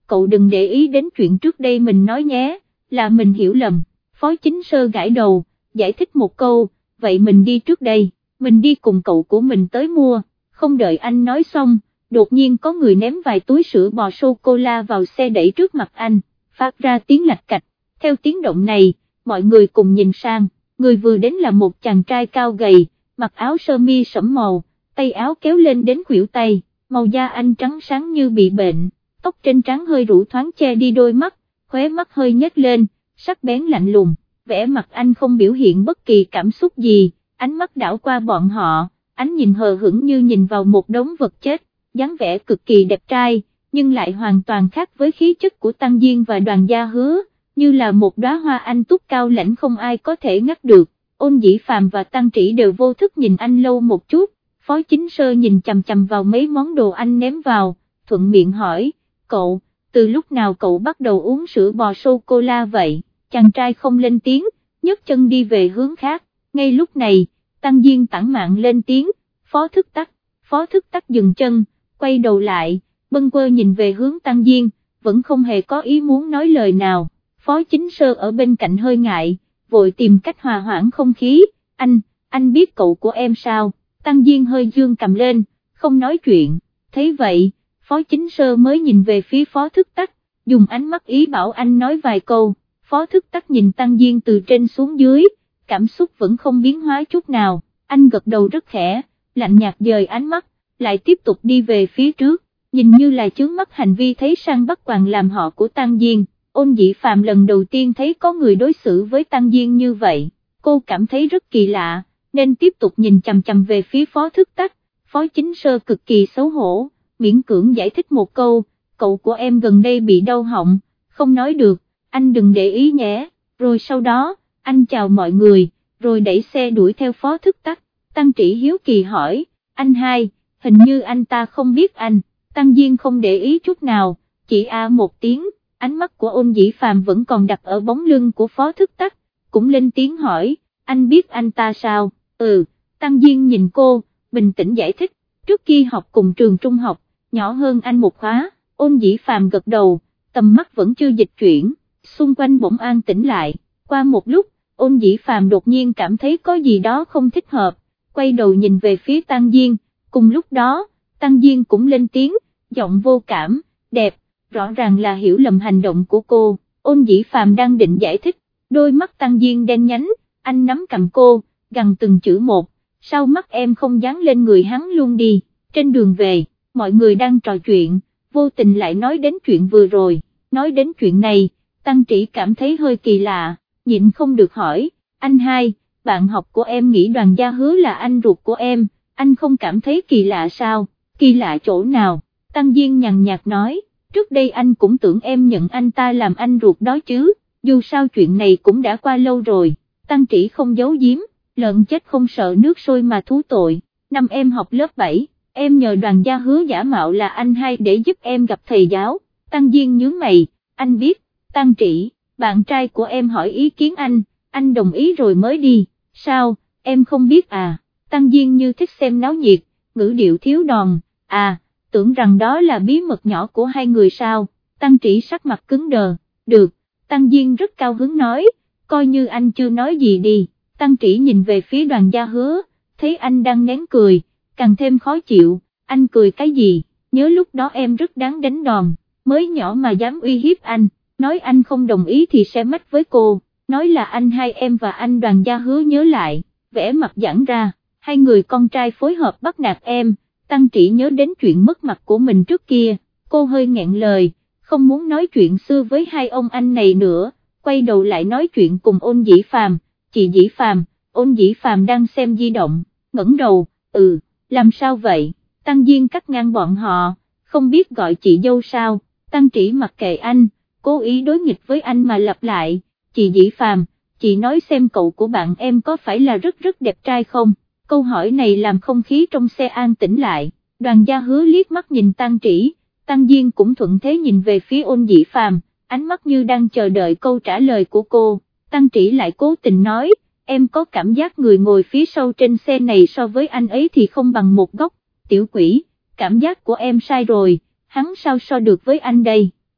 cậu đừng để ý đến chuyện trước đây mình nói nhé, là mình hiểu lầm. Phó Chính Sơ gãi đầu, giải thích một câu, vậy mình đi trước đây, mình đi cùng cậu của mình tới mua. Không đợi anh nói xong, đột nhiên có người ném vài túi sữa bò sô-cô-la vào xe đẩy trước mặt anh, phát ra tiếng lạch cạch. Theo tiếng động này, mọi người cùng nhìn sang, người vừa đến là một chàng trai cao gầy, mặc áo sơ mi sẫm màu, tay áo kéo lên đến khuỷu tay, màu da anh trắng sáng như bị bệnh, tóc trên trán hơi rủ thoáng che đi đôi mắt, khóe mắt hơi nhếch lên, sắc bén lạnh lùng, vẻ mặt anh không biểu hiện bất kỳ cảm xúc gì, ánh mắt đảo qua bọn họ, ánh nhìn hờ hững như nhìn vào một đống vật chết, dáng vẻ cực kỳ đẹp trai, nhưng lại hoàn toàn khác với khí chất của Tăng Diên và Đoàn Gia Hứa, như là một đóa hoa anh túc cao lãnh không ai có thể ngắt được. Ôn Dĩ Phàm và Tăng Trĩ đều vô thức nhìn anh lâu một chút, Phó Chính Sơ nhìn chằm chằm vào mấy món đồ anh ném vào, thuận miệng hỏi, cậu, từ lúc nào cậu bắt đầu uống sữa bò sô-cô-la vậy? Chàng trai không lên tiếng, nhấc chân đi về hướng khác, ngay lúc này, Tăng Diên tản mạn lên tiếng, Phó Thức Tắc, Phó Thức Tắc dừng chân, quay đầu lại, bâng quơ nhìn về hướng Tăng Diên, vẫn không hề có ý muốn nói lời nào. Phó Chính Sơ ở bên cạnh hơi ngại, vội tìm cách hòa hoãn không khí, anh, anh biết cậu của em sao? Tăng Diên hơi dương cầm lên, không nói chuyện, thấy vậy, Phó Chính Sơ mới nhìn về phía Phó Thức Tắc, dùng ánh mắt ý bảo anh nói vài câu. Phó Thức Tắc nhìn Tăng Diên từ trên xuống dưới, cảm xúc vẫn không biến hóa chút nào, anh gật đầu rất khẽ, lạnh nhạt dời ánh mắt, lại tiếp tục đi về phía trước, nhìn như là chướng mắt hành vi thấy sang bắt quàng làm họ của Tăng Diên. Ôn Dĩ Phàm lần đầu tiên thấy có người đối xử với Tăng Diên như vậy, cô cảm thấy rất kỳ lạ, nên tiếp tục nhìn chằm chằm về phía Phó Thức Tắc. Phó Chính Sơ cực kỳ xấu hổ, miễn cưỡng giải thích một câu, cậu của em gần đây bị đau họng, không nói được, anh đừng để ý nhé, rồi sau đó, anh chào mọi người, rồi đẩy xe đuổi theo Phó Thức Tắc. Tăng Trĩ hiếu kỳ hỏi, anh hai, hình như anh ta không biết anh. Tăng Diên không để ý chút nào, chỉ a một tiếng. Ánh mắt của Ôn Dĩ Phàm vẫn còn đặt ở bóng lưng của Phó Thức Tắc, cũng lên tiếng hỏi, anh biết anh ta sao? Ừ, Tăng Diên nhìn cô, bình tĩnh giải thích, trước kia học cùng trường trung học, nhỏ hơn anh một khóa. Ôn Dĩ Phàm gật đầu, tầm mắt vẫn chưa dịch chuyển, xung quanh bỗng an tĩnh lại, qua một lúc, Ôn Dĩ Phàm đột nhiên cảm thấy có gì đó không thích hợp, quay đầu nhìn về phía Tăng Diên, cùng lúc đó, Tăng Diên cũng lên tiếng, giọng vô cảm, đẹp. Rõ ràng là hiểu lầm hành động của cô. Ôn Dĩ Phàm đang định giải thích, đôi mắt Tăng Diên đen nhánh, anh nắm cầm cô, gằn từng chữ một, sao mắt em không dán lên người hắn luôn đi. Trên đường về, mọi người đang trò chuyện, vô tình lại nói đến chuyện vừa rồi, nói đến chuyện này, Tăng Trĩ cảm thấy hơi kỳ lạ, nhịn không được hỏi, anh hai, bạn học của em nghĩ Đoàn Gia Hứa là anh ruột của em, anh không cảm thấy kỳ lạ sao? Kỳ lạ chỗ nào? Tăng Diên nhàn nhạt nói, trước đây anh cũng tưởng em nhận anh ta làm anh ruột đó chứ, dù sao chuyện này cũng đã qua lâu rồi. Tăng Trĩ không giấu giếm, lợn chết không sợ nước sôi mà thú tội, năm em học lớp bảy, em nhờ Đoàn Gia Hứa giả mạo là anh hai để giúp em gặp thầy giáo. Tăng Diên nhướng mày, anh biết. Tăng Trĩ, bạn trai của em hỏi ý kiến anh, anh đồng ý rồi mới đi, sao, em không biết à? Tăng Diên như thích xem náo nhiệt, ngữ điệu thiếu đòn, à, tưởng rằng đó là bí mật nhỏ của hai người sao? Tăng Trĩ sắc mặt cứng đờ, được, Tăng Diên rất cao hứng nói, coi như anh chưa nói gì đi. Tăng Trĩ nhìn về phía Đoàn Gia Hứa, thấy anh đang nén cười, càng thêm khó chịu, anh cười cái gì, nhớ lúc đó em rất đáng đánh đòn, mới nhỏ mà dám uy hiếp anh, nói anh không đồng ý thì sẽ mách với cô, nói là anh hai em và anh Đoàn Gia Hứa nhớ lại, vẽ mặt giãn ra, hai người con trai phối hợp bắt nạt em. Tăng Trĩ nhớ đến chuyện mất mặt của mình trước kia, cô hơi nghẹn lời, không muốn nói chuyện xưa với hai ông anh này nữa, quay đầu lại nói chuyện cùng Ôn Dĩ Phàm. Chị Dĩ Phàm, Ôn Dĩ Phàm đang xem di động, ngẩng đầu, ừ, làm sao vậy? Tăng Diên cắt ngang bọn họ, không biết gọi chị dâu sao? Tăng Trĩ mặc kệ anh, cố ý đối nghịch với anh mà lặp lại, chị Dĩ Phàm, chị nói xem cậu của bạn em có phải là rất rất đẹp trai không? Câu hỏi này làm không khí trong xe an tĩnh lại, Đoàn Gia Hứa liếc mắt nhìn Tăng Trĩ, Tăng Diên cũng thuận thế nhìn về phía Ôn Dĩ Phàm, ánh mắt như đang chờ đợi câu trả lời của cô. Tăng Trĩ lại cố tình nói, em có cảm giác người ngồi phía sau trên xe này so với anh ấy thì không bằng một góc, tiểu quỷ, cảm giác của em sai rồi, hắn sao so được với anh đây?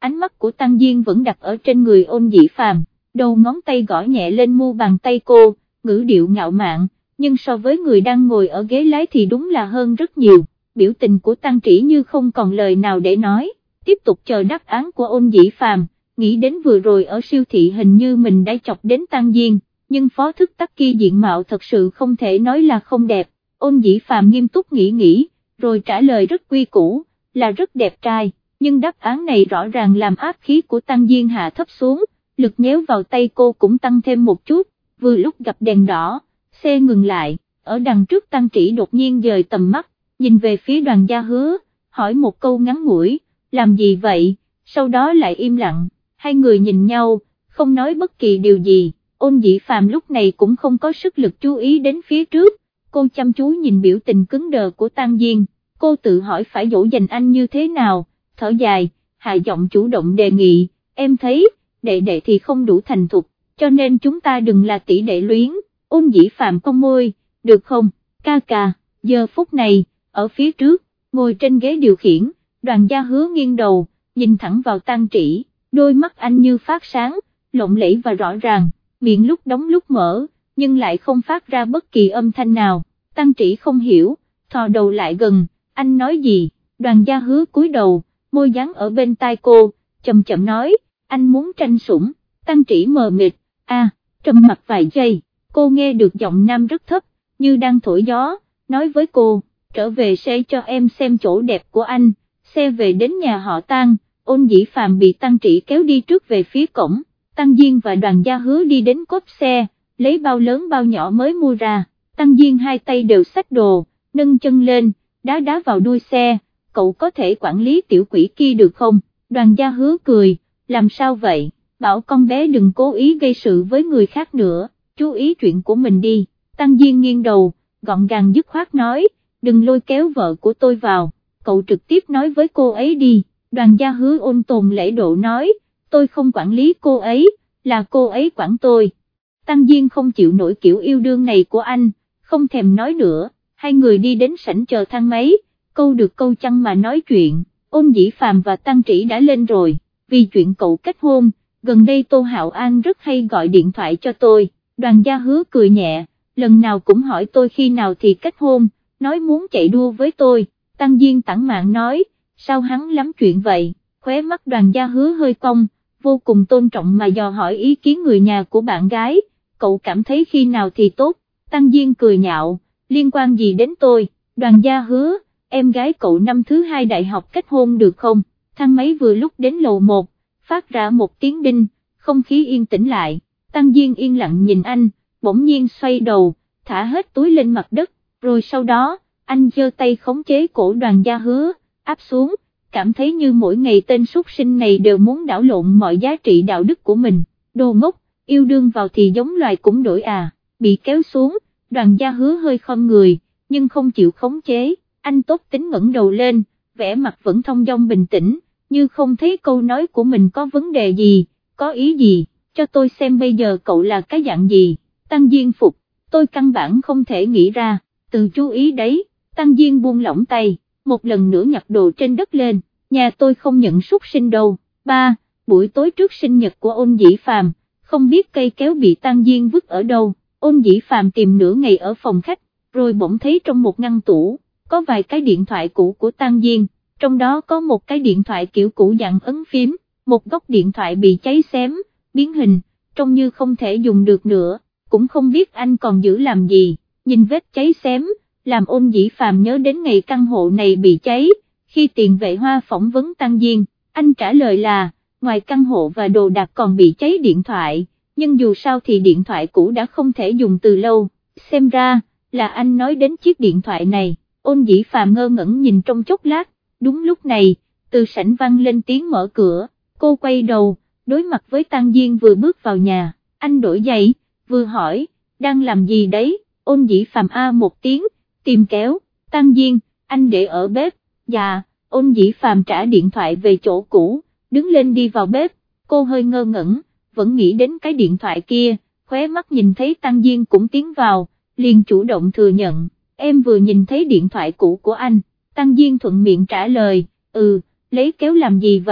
ánh mắt của Tăng Diên vẫn đặt ở trên người Ôn Dĩ Phàm, đầu ngón tay gõ nhẹ lên mu bàn tay cô, ngữ điệu ngạo mạn, nhưng so với người đang ngồi ở ghế lái thì đúng là hơn rất nhiều. Biểu tình của Tăng Trĩ như không còn lời nào để nói, tiếp tục chờ đáp án của Ôn Dĩ Phàm, nghĩ đến vừa rồi ở siêu thị hình như mình đã chọc đến Tăng Diên, nhưng Phó Thức Tắc kia diện mạo thật sự không thể nói là không đẹp. Ôn Dĩ Phàm nghiêm túc nghĩ nghĩ, rồi trả lời rất quy củ, là rất đẹp trai, nhưng đáp án này rõ ràng làm áp khí của Tăng Diên hạ thấp xuống, lực nhéo vào tay cô cũng tăng thêm một chút. Vừa lúc gặp đèn đỏ, xe ngừng lại, ở đằng trước Tăng Trĩ đột nhiên dời tầm mắt, nhìn về phía Đoàn Gia Hứa, hỏi một câu ngắn ngủi, làm gì vậy, sau đó lại im lặng, hai người nhìn nhau, không nói bất kỳ điều gì. Ôn Dĩ Phàm lúc này cũng không có sức lực chú ý đến phía trước, cô chăm chú nhìn biểu tình cứng đờ của Tăng Diên, cô tự hỏi phải dỗ dành anh như thế nào, thở dài, hạ giọng chủ động đề nghị, em thấy, đệ đệ thì không đủ thành thục, cho nên chúng ta đừng là tỷ đệ luyến. Ôn Dĩ Phàm cong môi, được không, ca ca. Giờ phút này, ở phía trước, ngồi trên ghế điều khiển, Đoàn Gia Hứa nghiêng đầu, nhìn thẳng vào Tăng Trĩ, đôi mắt anh như phát sáng, lộng lẫy và rõ ràng, miệng lúc đóng lúc mở, nhưng lại không phát ra bất kỳ âm thanh nào. Tăng Trĩ không hiểu, thò đầu lại gần, anh nói gì? Đoàn Gia Hứa cúi đầu, môi dán ở bên tai cô, chậm chậm nói, anh muốn tranh sủng. Tăng Trĩ mờ mịt, a, trầm mặt vài giây, cô nghe được giọng nam rất thấp, như đang thổi gió, nói với cô, trở về sẽ cho em xem chỗ đẹp của anh. Xe về đến nhà họ Tăng, Ôn Dĩ Phàm bị Tăng Trĩ kéo đi trước về phía cổng, Tăng Diên và Đoàn Gia Hứa đi đến cốp xe, lấy bao lớn bao nhỏ mới mua ra, Tăng Diên hai tay đều xách đồ, nâng chân lên, đá đá vào đuôi xe, cậu có thể quản lý tiểu quỷ kia được không? Đoàn Gia Hứa cười, làm sao vậy, bảo con bé đừng cố ý gây sự với người khác nữa, chú ý chuyện của mình đi. Tăng Diên nghiêng đầu, gọn gàng dứt khoát nói, đừng lôi kéo vợ của tôi vào, cậu trực tiếp nói với cô ấy đi. Đoàn Gia Hứa ôn tồn lễ độ nói, tôi không quản lý cô ấy, là cô ấy quản tôi. Tăng Diên không chịu nổi kiểu yêu đương này của anh, không thèm nói nữa, hai người đi đến sảnh chờ thang máy, câu được câu chăng mà nói chuyện. Ôn Dĩ Phàm và Tăng Trĩ đã lên rồi, vì chuyện cậu kết hôn, gần đây Tô Hạo An rất hay gọi điện thoại cho tôi. Đoàn Gia Hứa cười nhẹ, lần nào cũng hỏi tôi khi nào thì kết hôn, nói muốn chạy đua với tôi. Tăng Diên tản mạn nói, sao hắn lắm chuyện vậy, khóe mắt Đoàn Gia Hứa hơi cong, vô cùng tôn trọng mà dò hỏi ý kiến người nhà của bạn gái, cậu cảm thấy khi nào thì tốt. Tăng Diên cười nhạo, liên quan gì đến tôi? Đoàn Gia Hứa, em gái cậu năm thứ hai đại học kết hôn được không? Thang máy vừa lúc đến lầu một, phát ra một tiếng đinh, không khí yên tĩnh lại, Tăng Diên yên lặng nhìn anh, bỗng nhiên xoay đầu, thả hết túi lên mặt đất, rồi sau đó, anh giơ tay khống chế cổ Đoàn Gia Hứa, áp xuống, cảm thấy như mỗi ngày tên súc sinh này đều muốn đảo lộn mọi giá trị đạo đức của mình, đồ ngốc, yêu đương vào thì giống loài cũng đổi à. Bị kéo xuống, Đoàn Gia Hứa hơi khom người, nhưng không chịu khống chế, anh tốt tính ngẩng đầu lên, vẻ mặt vẫn thong dong bình tĩnh, như không thấy câu nói của mình có vấn đề gì, có ý gì, cho tôi xem bây giờ cậu là cái dạng gì. Tăng Diên phục, tôi căn bản không thể nghĩ ra, từ chú ý đấy. Tăng Diên buông lỏng tay, một lần nữa nhặt đồ trên đất lên, nhà tôi không nhận súc sinh đâu. Ba, buổi tối trước sinh nhật của Ôn Dĩ Phàm, không biết cây kéo bị Tăng Diên vứt ở đâu, Ôn Dĩ Phàm tìm nửa ngày ở phòng khách, rồi bỗng thấy trong một ngăn tủ, có vài cái điện thoại cũ của Tăng Diên, trong đó có một cái điện thoại kiểu cũ dạng ấn phím, một góc điện thoại bị cháy xém, biến hình, trông như không thể dùng được nữa, cũng không biết anh còn giữ làm gì, nhìn vết cháy xém, làm Ôn Dĩ Phàm nhớ đến ngày căn hộ này bị cháy, khi Tiền Vệ Hoa phỏng vấn Tăng Diên, anh trả lời là, ngoài căn hộ và đồ đạc còn bị cháy điện thoại, nhưng dù sao thì điện thoại cũ đã không thể dùng từ lâu, xem ra, là anh nói đến chiếc điện thoại này. Ôn Dĩ Phàm ngơ ngẩn nhìn trong chốc lát, đúng lúc này, từ sảnh vang lên tiếng mở cửa, cô quay đầu, đối mặt với Tăng Diên vừa bước vào nhà, anh đổi giày, vừa hỏi, đang làm gì đấy? Ôn Dĩ Phàm a một tiếng, tìm kéo. Tăng Diên, anh để ở bếp. Dạ. Ôn Dĩ Phàm trả điện thoại về chỗ cũ, đứng lên đi vào bếp, cô hơi ngơ ngẩn, vẫn nghĩ đến cái điện thoại kia, khóe mắt nhìn thấy Tăng Diên cũng tiến vào, liền chủ động thừa nhận, em vừa nhìn thấy điện thoại cũ của anh. Tăng Diên thuận miệng trả lời, ừ, lấy kéo làm gì vậy?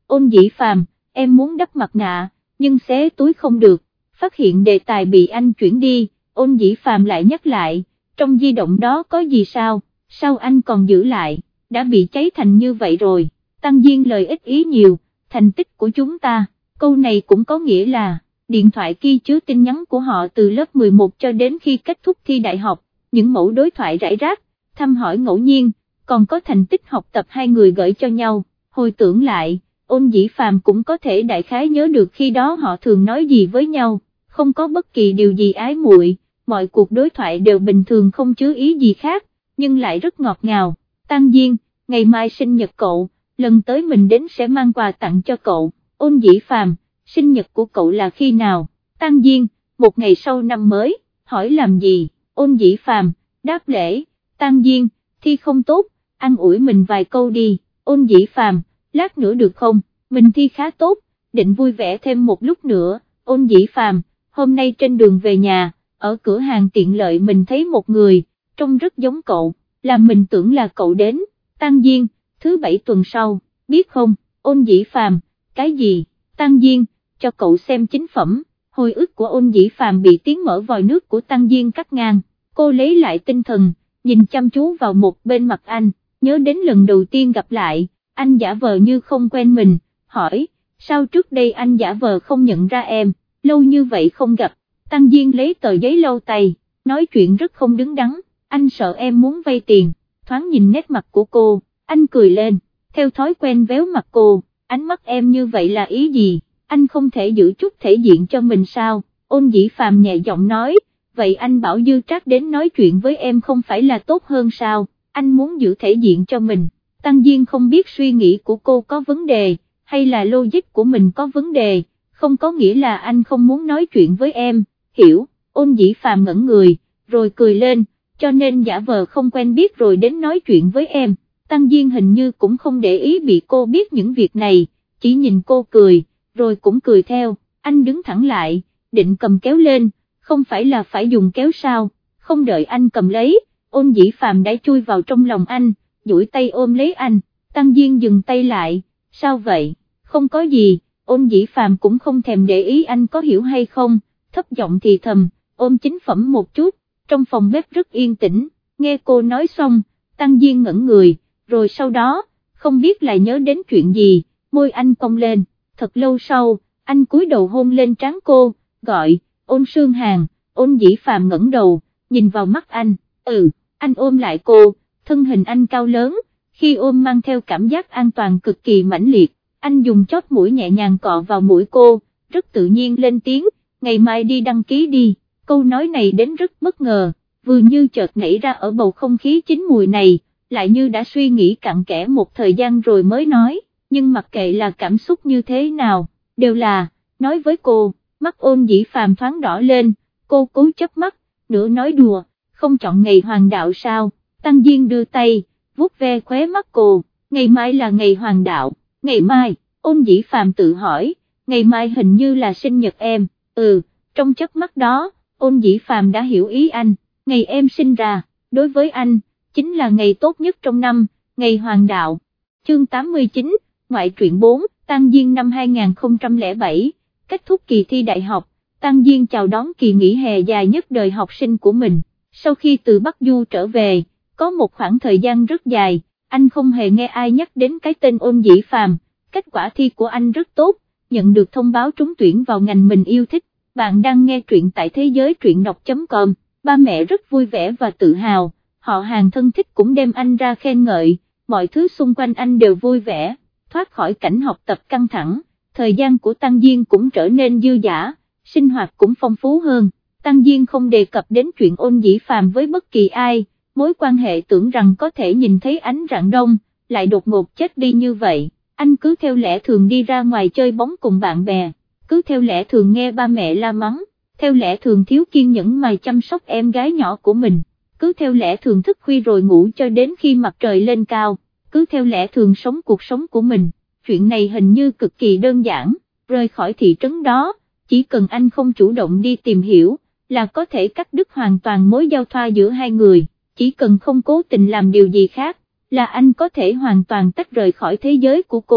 Ôn Dĩ Phàm, em muốn đắp mặt nạ, nhưng xé túi không được, phát hiện đề tài bị anh chuyển đi, Ôn Dĩ Phàm lại nhắc lại, trong di động đó có gì sao, sao anh còn giữ lại, đã bị cháy thành như vậy rồi, Tăng Diên lời ít ý nhiều, thành tích của chúng ta, câu này cũng có nghĩa là, điện thoại ghi chứa tin nhắn của họ từ lớp mười một cho đến khi kết thúc thi đại học, những mẫu đối thoại rải rác, thăm hỏi ngẫu nhiên, còn có thành tích học tập hai người gửi cho nhau, hồi tưởng lại, Ôn Dĩ Phàm cũng có thể đại khái nhớ được khi đó họ thường nói gì với nhau, không có bất kỳ điều gì ái muội, mọi cuộc đối thoại đều bình thường không chứa ý gì khác, nhưng lại rất ngọt ngào. Tăng Diên, ngày mai sinh nhật cậu, lần tới mình đến sẽ mang quà tặng cho cậu. Ôn Dĩ Phàm, sinh nhật của cậu là khi nào? Tăng Diên, một ngày sau năm mới, hỏi làm gì? Ôn Dĩ Phàm, đáp lễ. Tăng Diên, thi không tốt, an ủi mình vài câu đi. Ôn Dĩ Phàm, lát nữa được không, mình thi khá tốt, định vui vẻ thêm một lúc nữa. Ôn Dĩ Phàm, hôm nay trên đường về nhà, ở cửa hàng tiện lợi mình thấy một người, trông rất giống cậu, làm mình tưởng là cậu đến. Tăng Diên, thứ bảy tuần sau, biết không? Ôn Dĩ Phàm, cái gì? Tăng Diên, cho cậu xem chính phẩm. Hồi ức của Ôn Dĩ Phàm bị tiếng mở vòi nước của Tăng Diên cắt ngang, cô lấy lại tinh thần, nhìn chăm chú vào một bên mặt anh, nhớ đến lần đầu tiên gặp lại, anh giả vờ như không quen mình, hỏi, sao trước đây anh giả vờ không nhận ra em, lâu như vậy không gặp. Tăng Diên lấy tờ giấy lau tay, nói chuyện rất không đứng đắn, anh sợ em muốn vay tiền, thoáng nhìn nét mặt của cô, anh cười lên, theo thói quen véo mặt cô, ánh mắt em như vậy là ý gì, anh không thể giữ chút thể diện cho mình sao? Ôn Dĩ Phàm nhẹ giọng nói, vậy anh bảo Dư Trác đến nói chuyện với em không phải là tốt hơn sao, anh muốn giữ thể diện cho mình. Tăng Diên không biết suy nghĩ của cô có vấn đề, hay là logic của mình có vấn đề, không có nghĩa là anh không muốn nói chuyện với em, hiểu. Ôn Dĩ Phàm ngẩn người, rồi cười lên, cho nên giả vờ không quen biết rồi đến nói chuyện với em. Tăng Diên hình như cũng không để ý bị cô biết những việc này, chỉ nhìn cô cười, rồi cũng cười theo. Anh đứng thẳng lại, định cầm kéo lên, không phải là phải dùng kéo sao, không đợi anh cầm lấy, Ôn Dĩ Phàm đã chui vào trong lòng anh, duỗi tay ôm lấy anh. Tăng Diên dừng tay lại, sao vậy? Không có gì. Ôn Dĩ Phàm cũng không thèm để ý anh có hiểu hay không, thấp giọng thì thầm, ôm chính phẩm một chút. Trong phòng bếp rất yên tĩnh, nghe cô nói xong, Tăng Diên ngẩn người, rồi sau đó, không biết là nhớ đến chuyện gì, môi anh cong lên, thật lâu sau, anh cúi đầu hôn lên trán cô, gọi, Ôn Sương Hàn. Ôn Dĩ Phàm ngẩng đầu, nhìn vào mắt anh, ừ, anh ôm lại cô, thân hình anh cao lớn, khi ôm mang theo cảm giác an toàn cực kỳ mãnh liệt, anh dùng chóp mũi nhẹ nhàng cọ vào mũi cô, rất tự nhiên lên tiếng, ngày mai đi đăng ký đi. Câu nói này đến rất bất ngờ, vừa như chợt nảy ra ở bầu không khí chín mùi này, lại như đã suy nghĩ cặn kẽ một thời gian rồi mới nói, nhưng mặc kệ là cảm xúc như thế nào, đều là, nói với cô. Mắt Ôn Dĩ Phàm thoáng đỏ lên, cô cố chớp mắt, nửa nói đùa, không chọn ngày hoàng đạo sao? Tăng Diên đưa tay, vuốt ve khóe mắt cô, ngày mai là ngày hoàng đạo, ngày mai. Ôn Dĩ Phàm tự hỏi, ngày mai hình như là sinh nhật em, ừ, trong chớp mắt đó, Ôn Dĩ Phàm đã hiểu ý anh, ngày em sinh ra, đối với anh, chính là ngày tốt nhất trong năm, ngày hoàng đạo. Chương tám mươi chín, ngoại truyện bốn, Tăng Diên năm hai nghìn không trăm lẻ bảy, kết thúc kỳ thi đại học, Tăng Diên chào đón kỳ nghỉ hè dài nhất đời học sinh của mình. Sau khi từ Bắc Du trở về, có một khoảng thời gian rất dài, anh không hề nghe ai nhắc đến cái tên Ôn Dĩ Phàm. Kết quả thi của anh rất tốt, nhận được thông báo trúng tuyển vào ngành mình yêu thích. Bạn đang nghe truyện tại thế giới truyện đọc chấm com, ba mẹ rất vui vẻ và tự hào, họ hàng thân thích cũng đem anh ra khen ngợi, mọi thứ xung quanh anh đều vui vẻ, thoát khỏi cảnh học tập căng thẳng, thời gian của Tăng Diên cũng trở nên dư dả, sinh hoạt cũng phong phú hơn. Tăng Diên không đề cập đến chuyện Ôn Dĩ Phàm với bất kỳ ai, mối quan hệ tưởng rằng có thể nhìn thấy ánh rạng đông, lại đột ngột chết đi như vậy. Anh cứ theo lẽ thường đi ra ngoài chơi bóng cùng bạn bè, cứ theo lẽ thường nghe ba mẹ la mắng, theo lẽ thường thiếu kiên nhẫn mà chăm sóc em gái nhỏ của mình, cứ theo lẽ thường thức khuya rồi ngủ cho đến khi mặt trời lên cao, cứ theo lẽ thường sống cuộc sống của mình. Chuyện này hình như cực kỳ đơn giản, rời khỏi thị trấn đó, chỉ cần anh không chủ động đi tìm hiểu, là có thể cắt đứt hoàn toàn mối giao thoa giữa hai người, chỉ cần không cố tình làm điều gì khác, là anh có thể hoàn toàn tách rời khỏi thế giới của cô.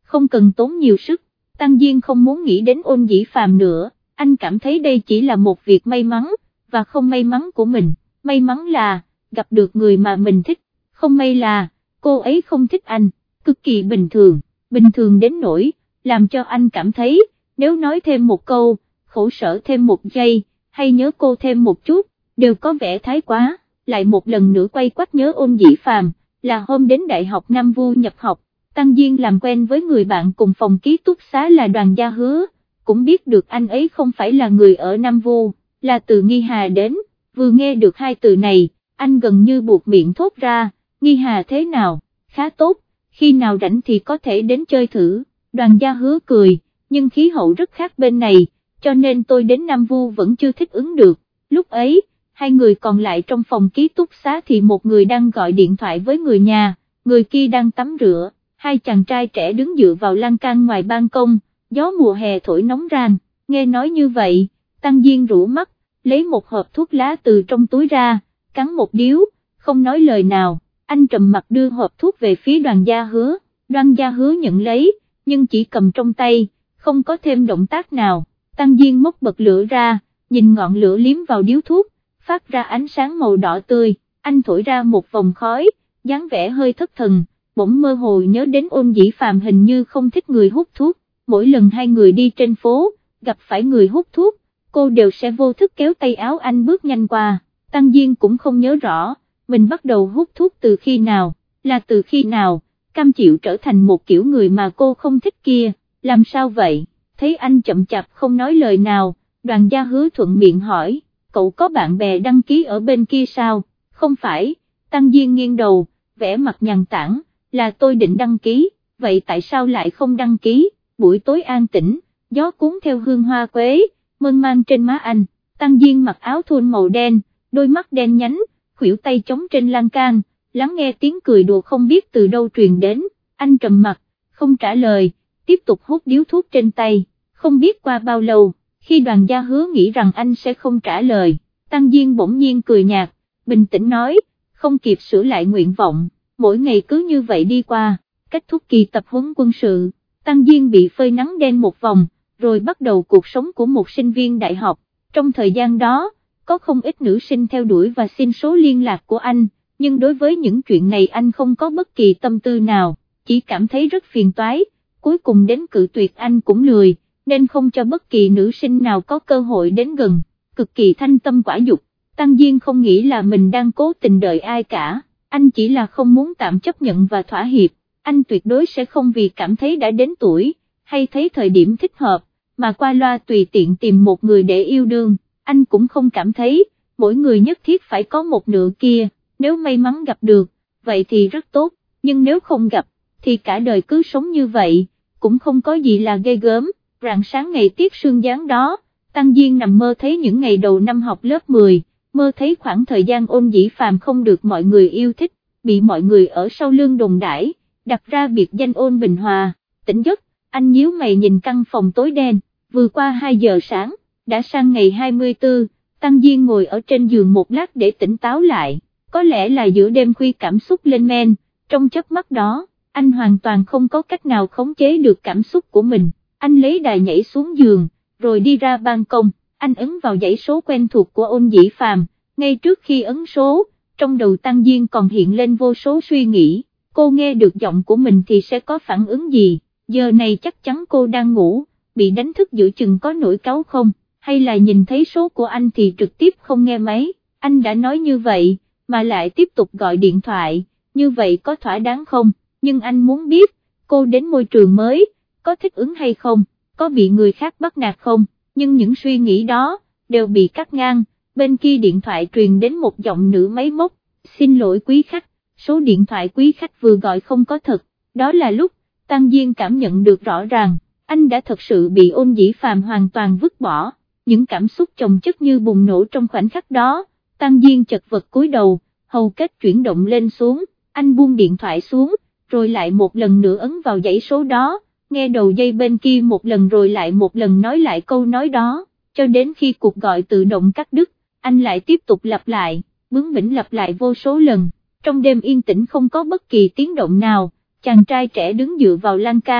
không cần tốn nhiều sức. Tăng Diên không muốn nghĩ đến Ôn Dĩ Phàm nữa, anh cảm thấy đây chỉ là một việc may mắn, và không may mắn của mình, may mắn là gặp được người mà mình thích, không may là cô ấy không thích anh, cực kỳ bình thường, bình thường đến nỗi làm cho anh cảm thấy nếu nói thêm một câu, khổ sở thêm một giây, hay nhớ cô thêm một chút, đều có vẻ thái quá. Lại một lần nữa quay quắt nhớ Ôn Dĩ Phàm, là hôm đến Đại học Nam Vu nhập học, Tăng Diên làm quen với người bạn cùng phòng ký túc xá là Đoàn Gia Hứa, cũng biết được anh ấy không phải là người ở Nam Vu, là từ Nghi Hà đến, vừa nghe được hai từ này, anh gần như buột miệng thốt ra, Nghi Hà thế nào, khá tốt, khi nào rảnh thì có thể đến chơi thử. Đoàn Gia Hứa cười, nhưng khí hậu rất khác bên này, cho nên tôi đến Nam Vu vẫn chưa thích ứng được. Lúc ấy, hai người còn lại trong phòng ký túc xá thì một người đang gọi điện thoại với người nhà, người kia đang tắm rửa, hai chàng trai trẻ đứng dựa vào lan can ngoài ban công, gió mùa hè thổi nóng rang. Nghe nói như vậy, Tăng Diên rũ mắt, lấy một hộp thuốc lá từ trong túi ra, cắn một điếu, không nói lời nào. Anh trầm mặt đưa hộp thuốc về phía Đoàn Gia Hứa, Đoàn Gia Hứa nhận lấy, nhưng chỉ cầm trong tay, không có thêm động tác nào. Tăng Diên móc bật lửa ra, nhìn ngọn lửa liếm vào điếu thuốc, phát ra ánh sáng màu đỏ tươi, anh thổi ra một vòng khói, dáng vẻ hơi thất thần, bỗng mơ hồ nhớ đến Ôn Dĩ Phàm hình như không thích người hút thuốc, mỗi lần hai người đi trên phố, gặp phải người hút thuốc, cô đều sẽ vô thức kéo tay áo anh bước nhanh qua. Tăng Diên cũng không nhớ rõ, mình bắt đầu hút thuốc từ khi nào, là từ khi nào, cam chịu trở thành một kiểu người mà cô không thích kia, làm sao vậy? Thấy anh chậm chạp không nói lời nào, Đoàn Gia Hứa thuận miệng hỏi, cậu có bạn bè đăng ký ở bên kia sao? Không phải. Tăng Diên nghiêng đầu, vẻ mặt nhàn tản, là tôi định đăng ký, vậy tại sao lại không đăng ký? Buổi tối an tĩnh, gió cuốn theo hương hoa quế, mơn man trên má anh. Tăng Diên mặc áo thun màu đen, đôi mắt đen nhánh, khuỷu tay chống trên lan can, lắng nghe tiếng cười đùa không biết từ đâu truyền đến. Anh trầm mặt, không trả lời, tiếp tục hút điếu thuốc trên tay. Không biết qua bao lâu, khi Đoàn Gia Hứa nghĩ rằng anh sẽ không trả lời, Tăng Diên bỗng nhiên cười nhạt, bình tĩnh nói, không kịp sửa lại nguyện vọng, mỗi ngày cứ như vậy đi qua. Kết thúc kỳ tập huấn quân sự, Tăng Diên bị phơi nắng đen một vòng, rồi bắt đầu cuộc sống của một sinh viên đại học. Trong thời gian đó, có không ít nữ sinh theo đuổi và xin số liên lạc của anh, nhưng đối với những chuyện này anh không có bất kỳ tâm tư nào, chỉ cảm thấy rất phiền toái, cuối cùng đến cự tuyệt anh cũng lười, nên không cho bất kỳ nữ sinh nào có cơ hội đến gần, cực kỳ thanh tâm quả dục. Tăng Diên không nghĩ là mình đang cố tình đợi ai cả, anh chỉ là không muốn tạm chấp nhận và thỏa hiệp, anh tuyệt đối sẽ không vì cảm thấy đã đến tuổi, hay thấy thời điểm thích hợp, mà qua loa tùy tiện tìm một người để yêu đương. Anh cũng không cảm thấy, mỗi người nhất thiết phải có một nửa kia, nếu may mắn gặp được, vậy thì rất tốt, nhưng nếu không gặp, thì cả đời cứ sống như vậy, cũng không có gì là ghê gớm. Rạng sáng ngày tiết sương giáng đó, Tăng Diên nằm mơ thấy những ngày đầu năm học lớp mười, mơ thấy khoảng thời gian Ôn Dĩ Phàm không được mọi người yêu thích, bị mọi người ở sau lưng đồn đãi, đặt ra biệt danh Ôn Bình Hòa. Tỉnh giấc, anh nhíu mày nhìn căn phòng tối đen, vừa qua hai giờ sáng, đã sang ngày hai mươi tư, Tăng Diên ngồi ở trên giường một lát để tỉnh táo lại, có lẽ là giữa đêm khuya cảm xúc lên men, trong chớp mắt đó, anh hoàn toàn không có cách nào khống chế được cảm xúc của mình. Anh lấy đà nhảy xuống giường, rồi đi ra ban công, anh ấn vào dãy số quen thuộc của Ôn Dĩ Phàm. Ngay trước khi ấn số, trong đầu Tăng Diên còn hiện lên vô số suy nghĩ, cô nghe được giọng của mình thì sẽ có phản ứng gì, giờ này chắc chắn cô đang ngủ, bị đánh thức giữa chừng có nổi cáu không, hay là nhìn thấy số của anh thì trực tiếp không nghe máy. Anh đã nói như vậy, mà lại tiếp tục gọi điện thoại, như vậy có thỏa đáng không? Nhưng anh muốn biết, cô đến môi trường mới, có thích ứng hay không, có bị người khác bắt nạt không, nhưng những suy nghĩ đó, đều bị cắt ngang. Bên kia điện thoại truyền đến một giọng nữ máy móc, xin lỗi quý khách, số điện thoại quý khách vừa gọi không có thật. Đó là lúc, Tăng Diên cảm nhận được rõ ràng, anh đã thật sự bị Ôn Dĩ Phàm hoàn toàn vứt bỏ, những cảm xúc chồng chất như bùng nổ trong khoảnh khắc đó. Tăng Diên chật vật cúi đầu, hầu kết chuyển động lên xuống, anh buông điện thoại xuống, rồi lại một lần nữa ấn vào dãy số đó, nghe đầu dây bên kia một lần rồi lại một lần nói lại câu nói đó, cho đến khi cuộc gọi tự động cắt đứt, anh lại tiếp tục lặp lại, bướng bỉnh lặp lại vô số lần. Trong đêm yên tĩnh không có bất kỳ tiếng động nào, chàng trai trẻ đứng dựa vào lan can,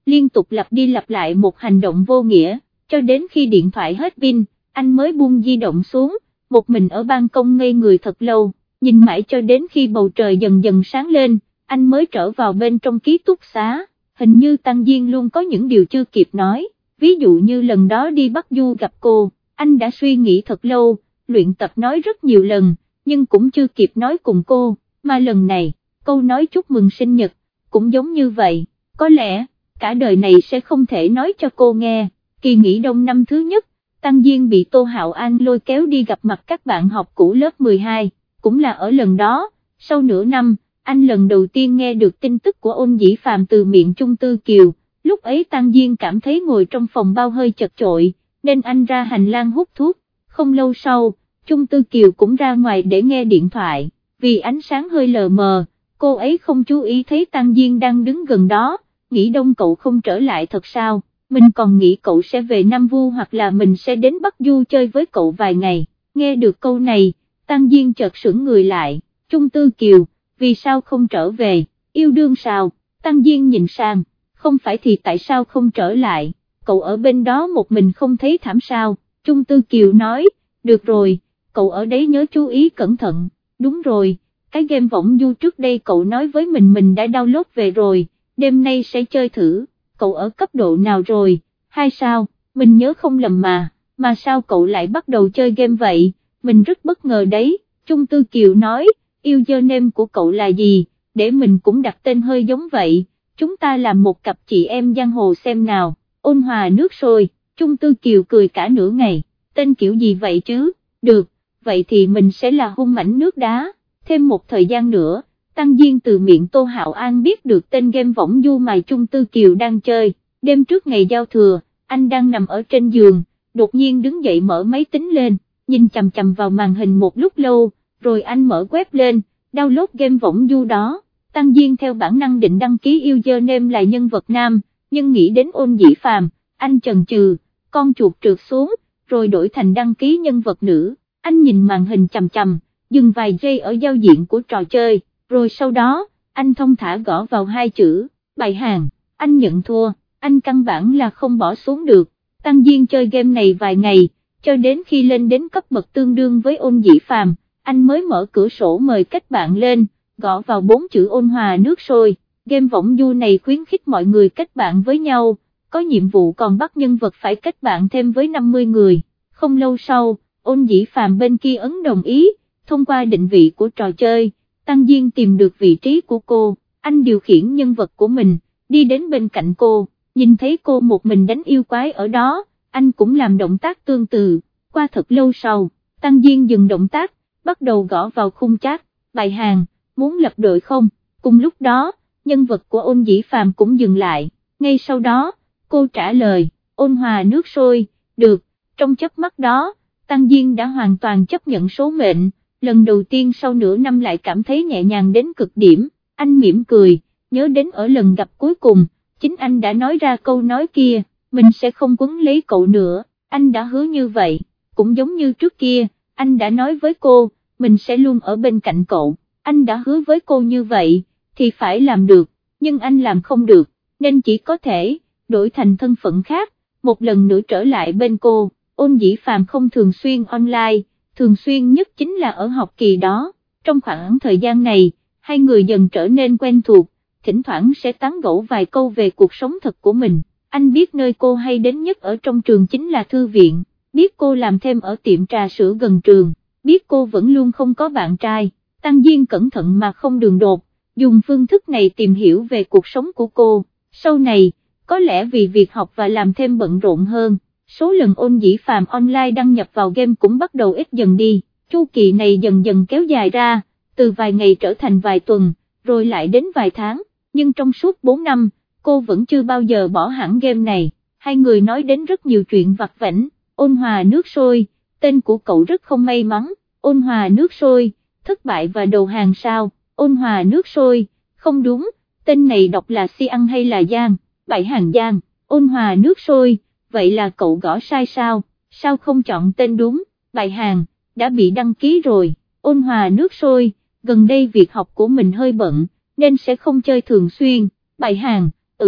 liên tục lặp đi lặp lại một hành động vô nghĩa, cho đến khi điện thoại hết pin, anh mới buông di động xuống, một mình ở ban công ngây người thật lâu, nhìn mãi cho đến khi bầu trời dần dần sáng lên, anh mới trở vào bên trong ký túc xá. Hình như Tăng Diên luôn có những điều chưa kịp nói, ví dụ như lần đó đi Bắc Du gặp cô, anh đã suy nghĩ thật lâu, luyện tập nói rất nhiều lần, nhưng cũng chưa kịp nói cùng cô, mà lần này, câu nói chúc mừng sinh nhật, cũng giống như vậy, có lẽ, cả đời này sẽ không thể nói cho cô nghe. Kỳ nghỉ đông năm thứ nhất, Tăng Diên bị Tô Hạo An lôi kéo đi gặp mặt các bạn học cũ lớp mười hai, cũng là ở lần đó, sau nửa năm, anh lần đầu tiên nghe được tin tức của Ôn Dĩ Phàm từ miệng Chung Tư Kiều, lúc ấy Tăng Diên cảm thấy ngồi trong phòng bao hơi chật chội, nên anh ra hành lang hút thuốc, không lâu sau, Chung Tư Kiều cũng ra ngoài để nghe điện thoại, vì ánh sáng hơi lờ mờ, cô ấy không chú ý thấy Tăng Diên đang đứng gần đó, nghĩ đông cậu không trở lại thật sao, mình còn nghĩ cậu sẽ về Nam Vu hoặc là mình sẽ đến Bắc Du chơi với cậu vài ngày, nghe được câu này, Tăng Diên chợt sững người lại, Chung Tư Kiều, vì sao không trở về, yêu đương sao, Tăng Diên nhìn sang, không phải thì tại sao không trở lại, cậu ở bên đó một mình không thấy thảm sao, Chung Tư Kiều nói, được rồi, cậu ở đấy nhớ chú ý cẩn thận, đúng rồi, cái game võng du trước đây cậu nói với mình mình đã download về rồi, đêm nay sẽ chơi thử, cậu ở cấp độ nào rồi, hay sao, mình nhớ không lầm mà, mà sao cậu lại bắt đầu chơi game vậy, mình rất bất ngờ đấy, Chung Tư Kiều nói, username của cậu là gì, để mình cũng đặt tên hơi giống vậy, chúng ta làm một cặp chị em giang hồ xem nào, ôn hòa nước sôi, Chung Tư Kiều cười cả nửa ngày, tên kiểu gì vậy chứ, được, vậy thì mình sẽ là hung mãnh nước đá, thêm một thời gian nữa, Tăng Diên từ miệng Tô Hạo An biết được tên game võng du mà Chung Tư Kiều đang chơi, đêm trước ngày giao thừa, anh đang nằm ở trên giường, đột nhiên đứng dậy mở máy tính lên, nhìn chằm chằm vào màn hình một lúc lâu, rồi anh mở web lên, download game võng du đó, Tăng Diên theo bản năng định đăng ký username là nhân vật nam, nhưng nghĩ đến Ôn Dĩ Phàm, anh chần chừ, con chuột trượt xuống, rồi đổi thành đăng ký nhân vật nữ, anh nhìn màn hình chằm chằm, dừng vài giây ở giao diện của trò chơi, rồi sau đó, anh thông thả gõ vào hai chữ, bài hàng, anh nhận thua, anh căn bản là không bỏ xuống được, Tăng Diên chơi game này vài ngày, cho đến khi lên đến cấp bậc tương đương với Ôn Dĩ Phàm, anh mới mở cửa sổ mời kết bạn lên, gõ vào bốn chữ ôn hòa nước sôi, game võng du này khuyến khích mọi người kết bạn với nhau, có nhiệm vụ còn bắt nhân vật phải kết bạn thêm với năm mươi người, không lâu sau, Ôn Dĩ Phàm bên kia ấn đồng ý, thông qua định vị của trò chơi, Tăng Diên tìm được vị trí của cô, anh điều khiển nhân vật của mình, đi đến bên cạnh cô, nhìn thấy cô một mình đánh yêu quái ở đó, anh cũng làm động tác tương tự, qua thật lâu sau, Tăng Diên dừng động tác, bắt đầu gõ vào khung chat, bài hàng, muốn lập đội không, cùng lúc đó, nhân vật của Ôn Dĩ Phàm cũng dừng lại, ngay sau đó, cô trả lời, ôn hòa nước sôi, được, trong chớp mắt đó, Tăng Diên đã hoàn toàn chấp nhận số mệnh, lần đầu tiên sau nửa năm lại cảm thấy nhẹ nhàng đến cực điểm, anh mỉm cười, nhớ đến ở lần gặp cuối cùng, chính anh đã nói ra câu nói kia, mình sẽ không quấn lấy cậu nữa, anh đã hứa như vậy, cũng giống như trước kia, anh đã nói với cô, mình sẽ luôn ở bên cạnh cậu, anh đã hứa với cô như vậy, thì phải làm được, nhưng anh làm không được, nên chỉ có thể, đổi thành thân phận khác, một lần nữa trở lại bên cô. Ôn Dĩ Phàm không thường xuyên online, thường xuyên nhất chính là ở học kỳ đó, trong khoảng thời gian này, hai người dần trở nên quen thuộc, thỉnh thoảng sẽ tán gẫu vài câu về cuộc sống thật của mình, anh biết nơi cô hay đến nhất ở trong trường chính là thư viện, biết cô làm thêm ở tiệm trà sữa gần trường, biết cô vẫn luôn không có bạn trai, Tăng Diên cẩn thận mà không đường đột, dùng phương thức này tìm hiểu về cuộc sống của cô, sau này, có lẽ vì việc học và làm thêm bận rộn hơn. Số lần Ôn Dĩ Phàm online đăng nhập vào game cũng bắt đầu ít dần đi, chu kỳ này dần dần kéo dài ra, từ vài ngày trở thành vài tuần, rồi lại đến vài tháng, nhưng trong suốt bốn năm, cô vẫn chưa bao giờ bỏ hẳn game này, hai người nói đến rất nhiều chuyện vặt vãnh, ôn hòa nước sôi, tên của cậu rất không may mắn, ôn hòa nước sôi, thất bại và đầu hàng sao, ôn hòa nước sôi, không đúng, tên này đọc là Si Ăn hay là Giang, bại hàng Giang, ôn hòa nước sôi. Vậy là cậu gõ sai sao, sao không chọn tên đúng, bài hàng, đã bị đăng ký rồi, ôn hòa nước sôi, gần đây việc học của mình hơi bận, nên sẽ không chơi thường xuyên, bài hàng, ừ,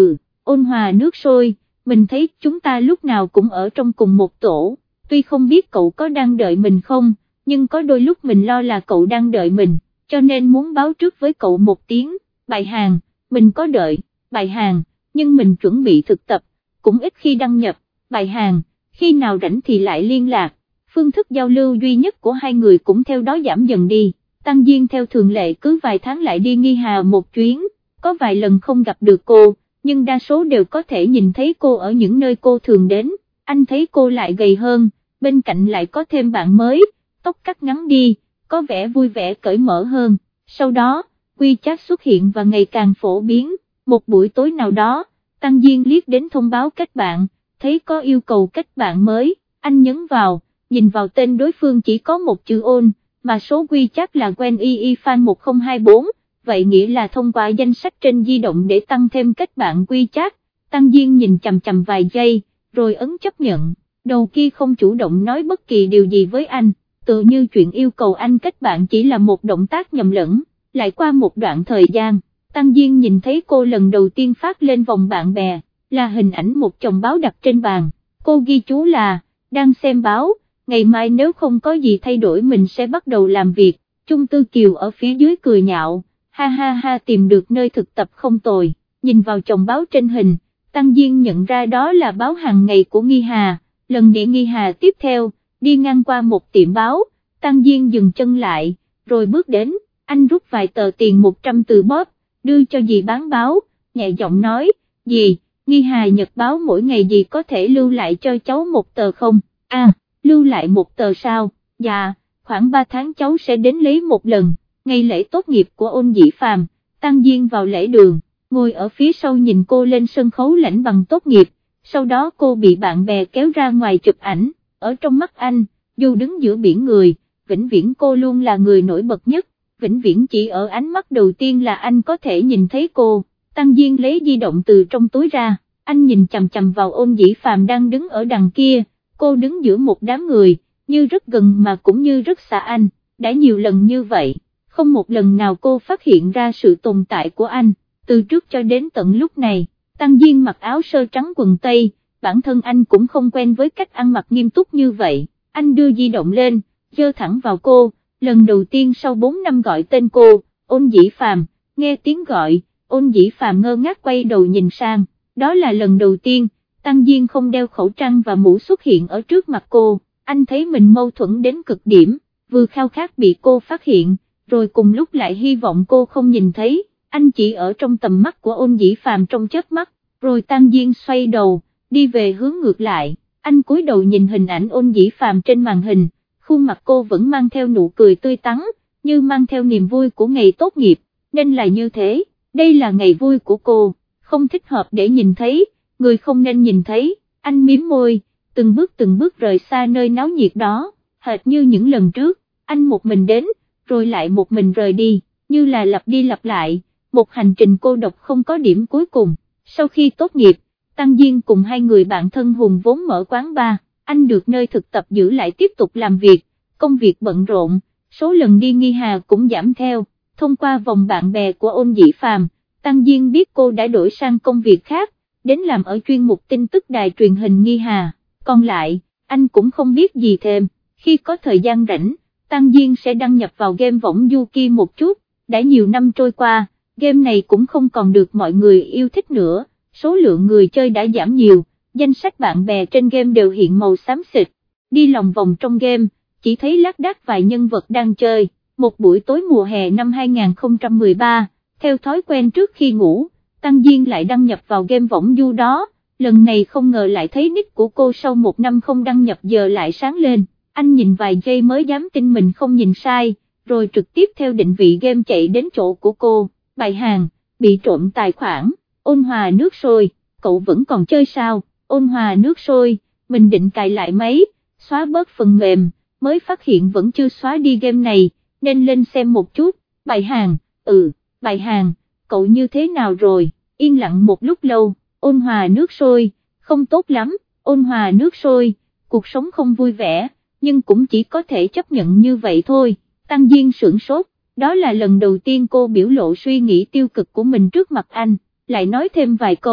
Ôn Hòa nước sôi, mình thấy chúng ta lúc nào cũng ở trong cùng một tổ, tuy không biết cậu có đang đợi mình không, nhưng có đôi lúc mình lo là cậu đang đợi mình, cho nên muốn báo trước với cậu một tiếng. Bài hàng, mình có đợi, bài hàng, nhưng mình chuẩn bị thực tập, cũng ít khi đăng nhập, bài hàng, khi nào rảnh thì lại liên lạc. Phương thức giao lưu duy nhất của hai người cũng theo đó giảm dần đi. Tăng Diên theo thường lệ cứ vài tháng lại đi Nghi Hà một chuyến, có vài lần không gặp được cô, nhưng đa số đều có thể nhìn thấy cô ở những nơi cô thường đến. Anh thấy cô lại gầy hơn, bên cạnh lại có thêm bạn mới, tóc cắt ngắn đi, có vẻ vui vẻ cởi mở hơn. Sau đó, WeChat xuất hiện và ngày càng phổ biến. Một buổi tối nào đó, Tăng Diên liếc đến thông báo kết bạn, thấy có yêu cầu kết bạn mới, anh nhấn vào, nhìn vào tên đối phương chỉ có một chữ ôn, mà số WeChat là quen y y fan một không hai bốn, vậy nghĩa là thông qua danh sách trên di động để tăng thêm kết bạn WeChat. Tăng Diên nhìn chằm chằm vài giây, rồi ấn chấp nhận, đầu kia không chủ động nói bất kỳ điều gì với anh, tự như chuyện yêu cầu anh kết bạn chỉ là một động tác nhầm lẫn. Lại qua một đoạn thời gian, Tăng Diên nhìn thấy cô lần đầu tiên phát lên vòng bạn bè, là hình ảnh một chồng báo đặt trên bàn, cô ghi chú là, đang xem báo, ngày mai nếu không có gì thay đổi mình sẽ bắt đầu làm việc. Chung Tư Kiều ở phía dưới cười nhạo, ha ha ha, tìm được nơi thực tập không tồi. Nhìn vào chồng báo trên hình, Tăng Diên nhận ra đó là báo hàng ngày của Nghi Hà. Lần đi Nghi Hà tiếp theo, đi ngang qua một tiệm báo, Tăng Diên dừng chân lại, rồi bước đến, anh rút vài tờ tiền một trăm từ bóp, đưa cho dì bán báo, nhẹ giọng nói, dì, Nghi Hà nhật báo mỗi ngày dì có thể lưu lại cho cháu một tờ không? À, lưu lại một tờ sao? Dạ, khoảng ba tháng cháu sẽ đến lấy một lần. Ngày lễ tốt nghiệp của Ôn Dĩ Phàm, Tăng Diên vào lễ đường, ngồi ở phía sau nhìn cô lên sân khấu lãnh bằng tốt nghiệp, sau đó cô bị bạn bè kéo ra ngoài chụp ảnh, ở trong mắt anh, dù đứng giữa biển người, vĩnh viễn cô luôn là người nổi bật nhất, vĩnh viễn chỉ ở ánh mắt đầu tiên là anh có thể nhìn thấy cô. Tăng Diên lấy di động từ trong túi ra, anh nhìn chằm chằm vào Ôn Dĩ Phàm đang đứng ở đằng kia, cô đứng giữa một đám người, như rất gần mà cũng như rất xa anh, đã nhiều lần như vậy, không một lần nào cô phát hiện ra sự tồn tại của anh. Từ trước cho đến tận lúc này, Tăng Diên mặc áo sơ trắng quần tây, bản thân anh cũng không quen với cách ăn mặc nghiêm túc như vậy, anh đưa di động lên, giơ thẳng vào cô, lần đầu tiên sau bốn năm gọi tên cô, Ôn Dĩ Phàm. Nghe tiếng gọi, Ôn Dĩ Phàm ngơ ngác quay đầu nhìn sang, đó là lần đầu tiên, Tăng Diên không đeo khẩu trang và mũ xuất hiện ở trước mặt cô, anh thấy mình mâu thuẫn đến cực điểm, vừa khao khát bị cô phát hiện, rồi cùng lúc lại hy vọng cô không nhìn thấy, anh chỉ ở trong tầm mắt của Ôn Dĩ Phàm trong chớp mắt, rồi Tăng Diên xoay đầu, đi về hướng ngược lại, anh cúi đầu nhìn hình ảnh Ôn Dĩ Phàm trên màn hình, khuôn mặt cô vẫn mang theo nụ cười tươi tắn, như mang theo niềm vui của ngày tốt nghiệp, nên là như thế, đây là ngày vui của cô, không thích hợp để nhìn thấy, người không nên nhìn thấy, anh mím môi, từng bước từng bước rời xa nơi náo nhiệt đó, hệt như những lần trước, anh một mình đến, rồi lại một mình rời đi, như là lặp đi lặp lại, một hành trình cô độc không có điểm cuối cùng. Sau khi tốt nghiệp, Tăng Diên cùng hai người bạn thân Hùng vốn mở quán bar, anh được nơi thực tập giữ lại tiếp tục làm việc, công việc bận rộn, số lần đi Nghi Hà cũng giảm theo. Thông qua vòng bạn bè của Ôn Dĩ Phàm, Tăng Diên biết cô đã đổi sang công việc khác, đến làm ở chuyên mục tin tức đài truyền hình Nghi Hà, còn lại, anh cũng không biết gì thêm, khi có thời gian rảnh, Tăng Diên sẽ đăng nhập vào game võng Yuki một chút, đã nhiều năm trôi qua, game này cũng không còn được mọi người yêu thích nữa, số lượng người chơi đã giảm nhiều, danh sách bạn bè trên game đều hiện màu xám xịt, đi lòng vòng trong game, chỉ thấy lác đác vài nhân vật đang chơi. Một buổi tối mùa hè năm hai nghìn không trăm mười ba, theo thói quen trước khi ngủ, Tăng Diên lại đăng nhập vào game võng du đó, lần này không ngờ lại thấy nick của cô sau một năm không đăng nhập giờ lại sáng lên, anh nhìn vài giây mới dám tin mình không nhìn sai, rồi trực tiếp theo định vị game chạy đến chỗ của cô, bài hàng, bị trộm tài khoản, Ôn Hòa nước sôi, cậu vẫn còn chơi sao? Ôn Hòa nước sôi, mình định cài lại máy, xóa bớt phần mềm, mới phát hiện vẫn chưa xóa đi game này, nên lên xem một chút, bài hàng, ừ, bài hàng, cậu như thế nào rồi? Yên lặng một lúc lâu, Ôn Hòa nước sôi, không tốt lắm, Ôn Hòa nước sôi, cuộc sống không vui vẻ, nhưng cũng chỉ có thể chấp nhận như vậy thôi. Tăng Diên sửng sốt, đó là lần đầu tiên cô biểu lộ suy nghĩ tiêu cực của mình trước mặt anh, lại nói thêm vài câu,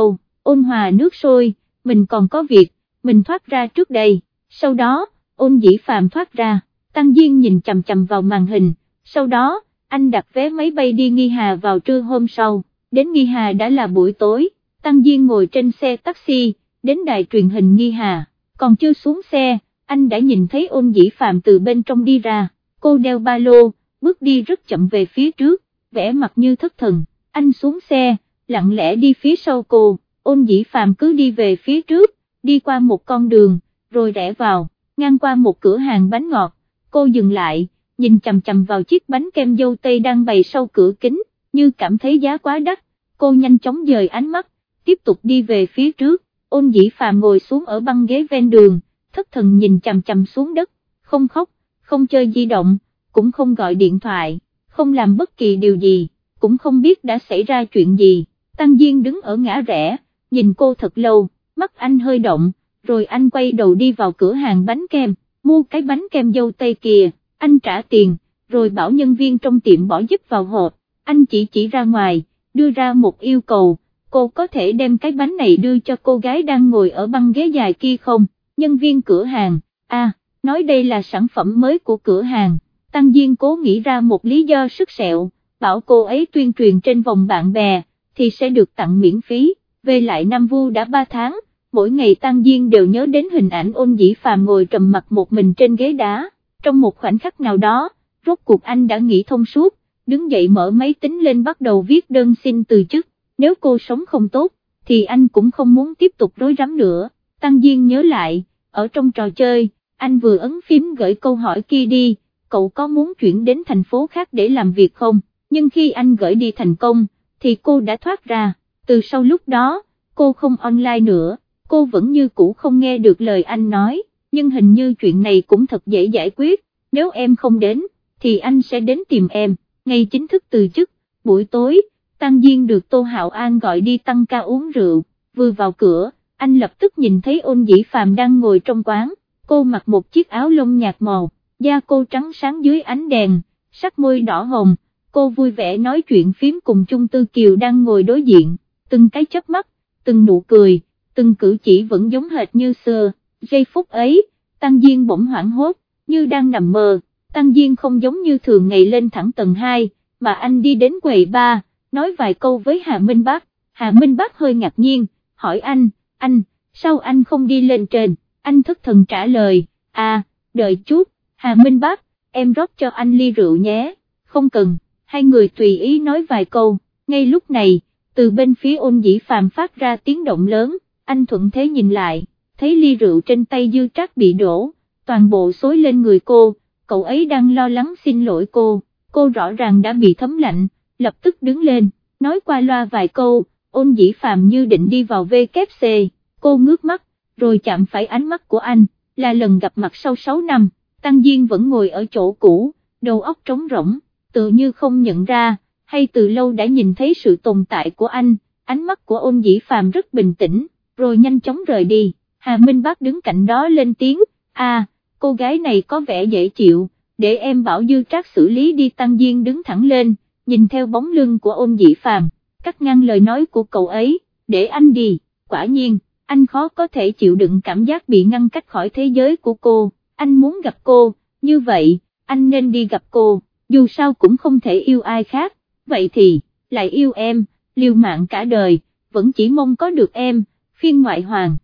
Ôn Hòa nước sôi, mình còn có việc, mình thoát ra trước đây, sau đó, Ôn Dĩ Phạm thoát ra, Tăng Diên nhìn chằm chằm vào màn hình, sau đó, anh đặt vé máy bay đi Nghi Hà vào trưa hôm sau, đến Nghi Hà đã là buổi tối, Tăng Diên ngồi trên xe taxi, đến đài truyền hình Nghi Hà, còn chưa xuống xe, anh đã nhìn thấy Ôn Dĩ Phạm từ bên trong đi ra, cô đeo ba lô, bước đi rất chậm về phía trước, vẻ mặt như thất thần, anh xuống xe, lặng lẽ đi phía sau cô, Ôn Dĩ Phạm cứ đi về phía trước, đi qua một con đường, rồi rẽ vào, ngang qua một cửa hàng bánh ngọt, cô dừng lại, nhìn chằm chằm vào chiếc bánh kem dâu tây đang bày sau cửa kính, như cảm thấy giá quá đắt, cô nhanh chóng dời ánh mắt, tiếp tục đi về phía trước, Ôn Dĩ Phạm ngồi xuống ở băng ghế ven đường, thất thần nhìn chằm chằm xuống đất, không khóc, không chơi di động, cũng không gọi điện thoại, không làm bất kỳ điều gì, cũng không biết đã xảy ra chuyện gì. Tăng Diên đứng ở ngã rẽ, nhìn cô thật lâu, mắt anh hơi động, rồi anh quay đầu đi vào cửa hàng bánh kem, mua cái bánh kem dâu tây kìa, anh trả tiền, rồi bảo nhân viên trong tiệm bỏ giúp vào hộp, anh chỉ chỉ ra ngoài, đưa ra một yêu cầu, cô có thể đem cái bánh này đưa cho cô gái đang ngồi ở băng ghế dài kia không, nhân viên cửa hàng, à, nói đây là sản phẩm mới của cửa hàng, Tăng Diên cố nghĩ ra một lý do sức sẹo, bảo cô ấy tuyên truyền trên vòng bạn bè, thì sẽ được tặng miễn phí, về lại Nam Vu đã ba tháng, mỗi ngày Tăng Diên đều nhớ đến hình ảnh Ôn Dĩ Phạm ngồi trầm mặc một mình trên ghế đá, trong một khoảnh khắc nào đó, rốt cuộc anh đã nghĩ thông suốt, đứng dậy mở máy tính lên bắt đầu viết đơn xin từ chức, nếu cô sống không tốt, thì anh cũng không muốn tiếp tục rối rắm nữa, Tăng Diên nhớ lại, ở trong trò chơi, anh vừa ấn phím gửi câu hỏi kia đi, cậu có muốn chuyển đến thành phố khác để làm việc không, nhưng khi anh gửi đi thành công, thì cô đã thoát ra, từ sau lúc đó, cô không online nữa, cô vẫn như cũ không nghe được lời anh nói, nhưng hình như chuyện này cũng thật dễ giải quyết, nếu em không đến, thì anh sẽ đến tìm em, ngày chính thức từ chức, buổi tối, Tăng Diên được Tô Hạo An gọi đi tăng ca uống rượu, vừa vào cửa, anh lập tức nhìn thấy Ôn Dĩ Phạm đang ngồi trong quán, cô mặc một chiếc áo lông nhạt màu, da cô trắng sáng dưới ánh đèn, sắc môi đỏ hồng, cô vui vẻ nói chuyện phím cùng Chung Tư Kiều đang ngồi đối diện, từng cái chớp mắt, từng nụ cười, từng cử chỉ vẫn giống hệt như xưa, giây phút ấy, Tăng Diên bỗng hoảng hốt, như đang nằm mơ, Tăng Diên không giống như thường ngày lên thẳng tầng hai, mà anh đi đến quầy bar, nói vài câu với Hà Minh Bắc, Hà Minh Bắc hơi ngạc nhiên, hỏi anh, anh, sao anh không đi lên trên, anh thất thần trả lời, à, đợi chút, Hà Minh Bắc, em rót cho anh ly rượu nhé, không cần, hai người tùy ý nói vài câu, ngay lúc này, từ bên phía Ôn Dĩ Phạm phát ra tiếng động lớn, anh thuận thế nhìn lại, thấy ly rượu trên tay Dư Trác bị đổ, toàn bộ xối lên người cô, cậu ấy đang lo lắng xin lỗi cô, cô rõ ràng đã bị thấm lạnh, lập tức đứng lên, nói qua loa vài câu, Ôn Dĩ Phạm như định đi vào vê kép xê, cô ngước mắt, rồi chạm phải ánh mắt của anh, là lần gặp mặt sau sáu năm, Tăng Diên vẫn ngồi ở chỗ cũ, đầu óc trống rỗng, tự như không nhận ra, hay từ lâu đã nhìn thấy sự tồn tại của anh, ánh mắt của Ôn Dĩ Phạm rất bình tĩnh, rồi nhanh chóng rời đi, Hà Minh Bác đứng cạnh đó lên tiếng, à, cô gái này có vẻ dễ chịu, để em bảo Dư Trác xử lý đi. Tăng Diên đứng thẳng lên, nhìn theo bóng lưng của Ôn Dĩ Phạm, cắt ngang lời nói của cậu ấy, để anh đi, quả nhiên, anh khó có thể chịu đựng cảm giác bị ngăn cách khỏi thế giới của cô, anh muốn gặp cô, như vậy, anh nên đi gặp cô, dù sao cũng không thể yêu ai khác, vậy thì, lại yêu em, liều mạng cả đời, vẫn chỉ mong có được em, phiên ngoại hoàng.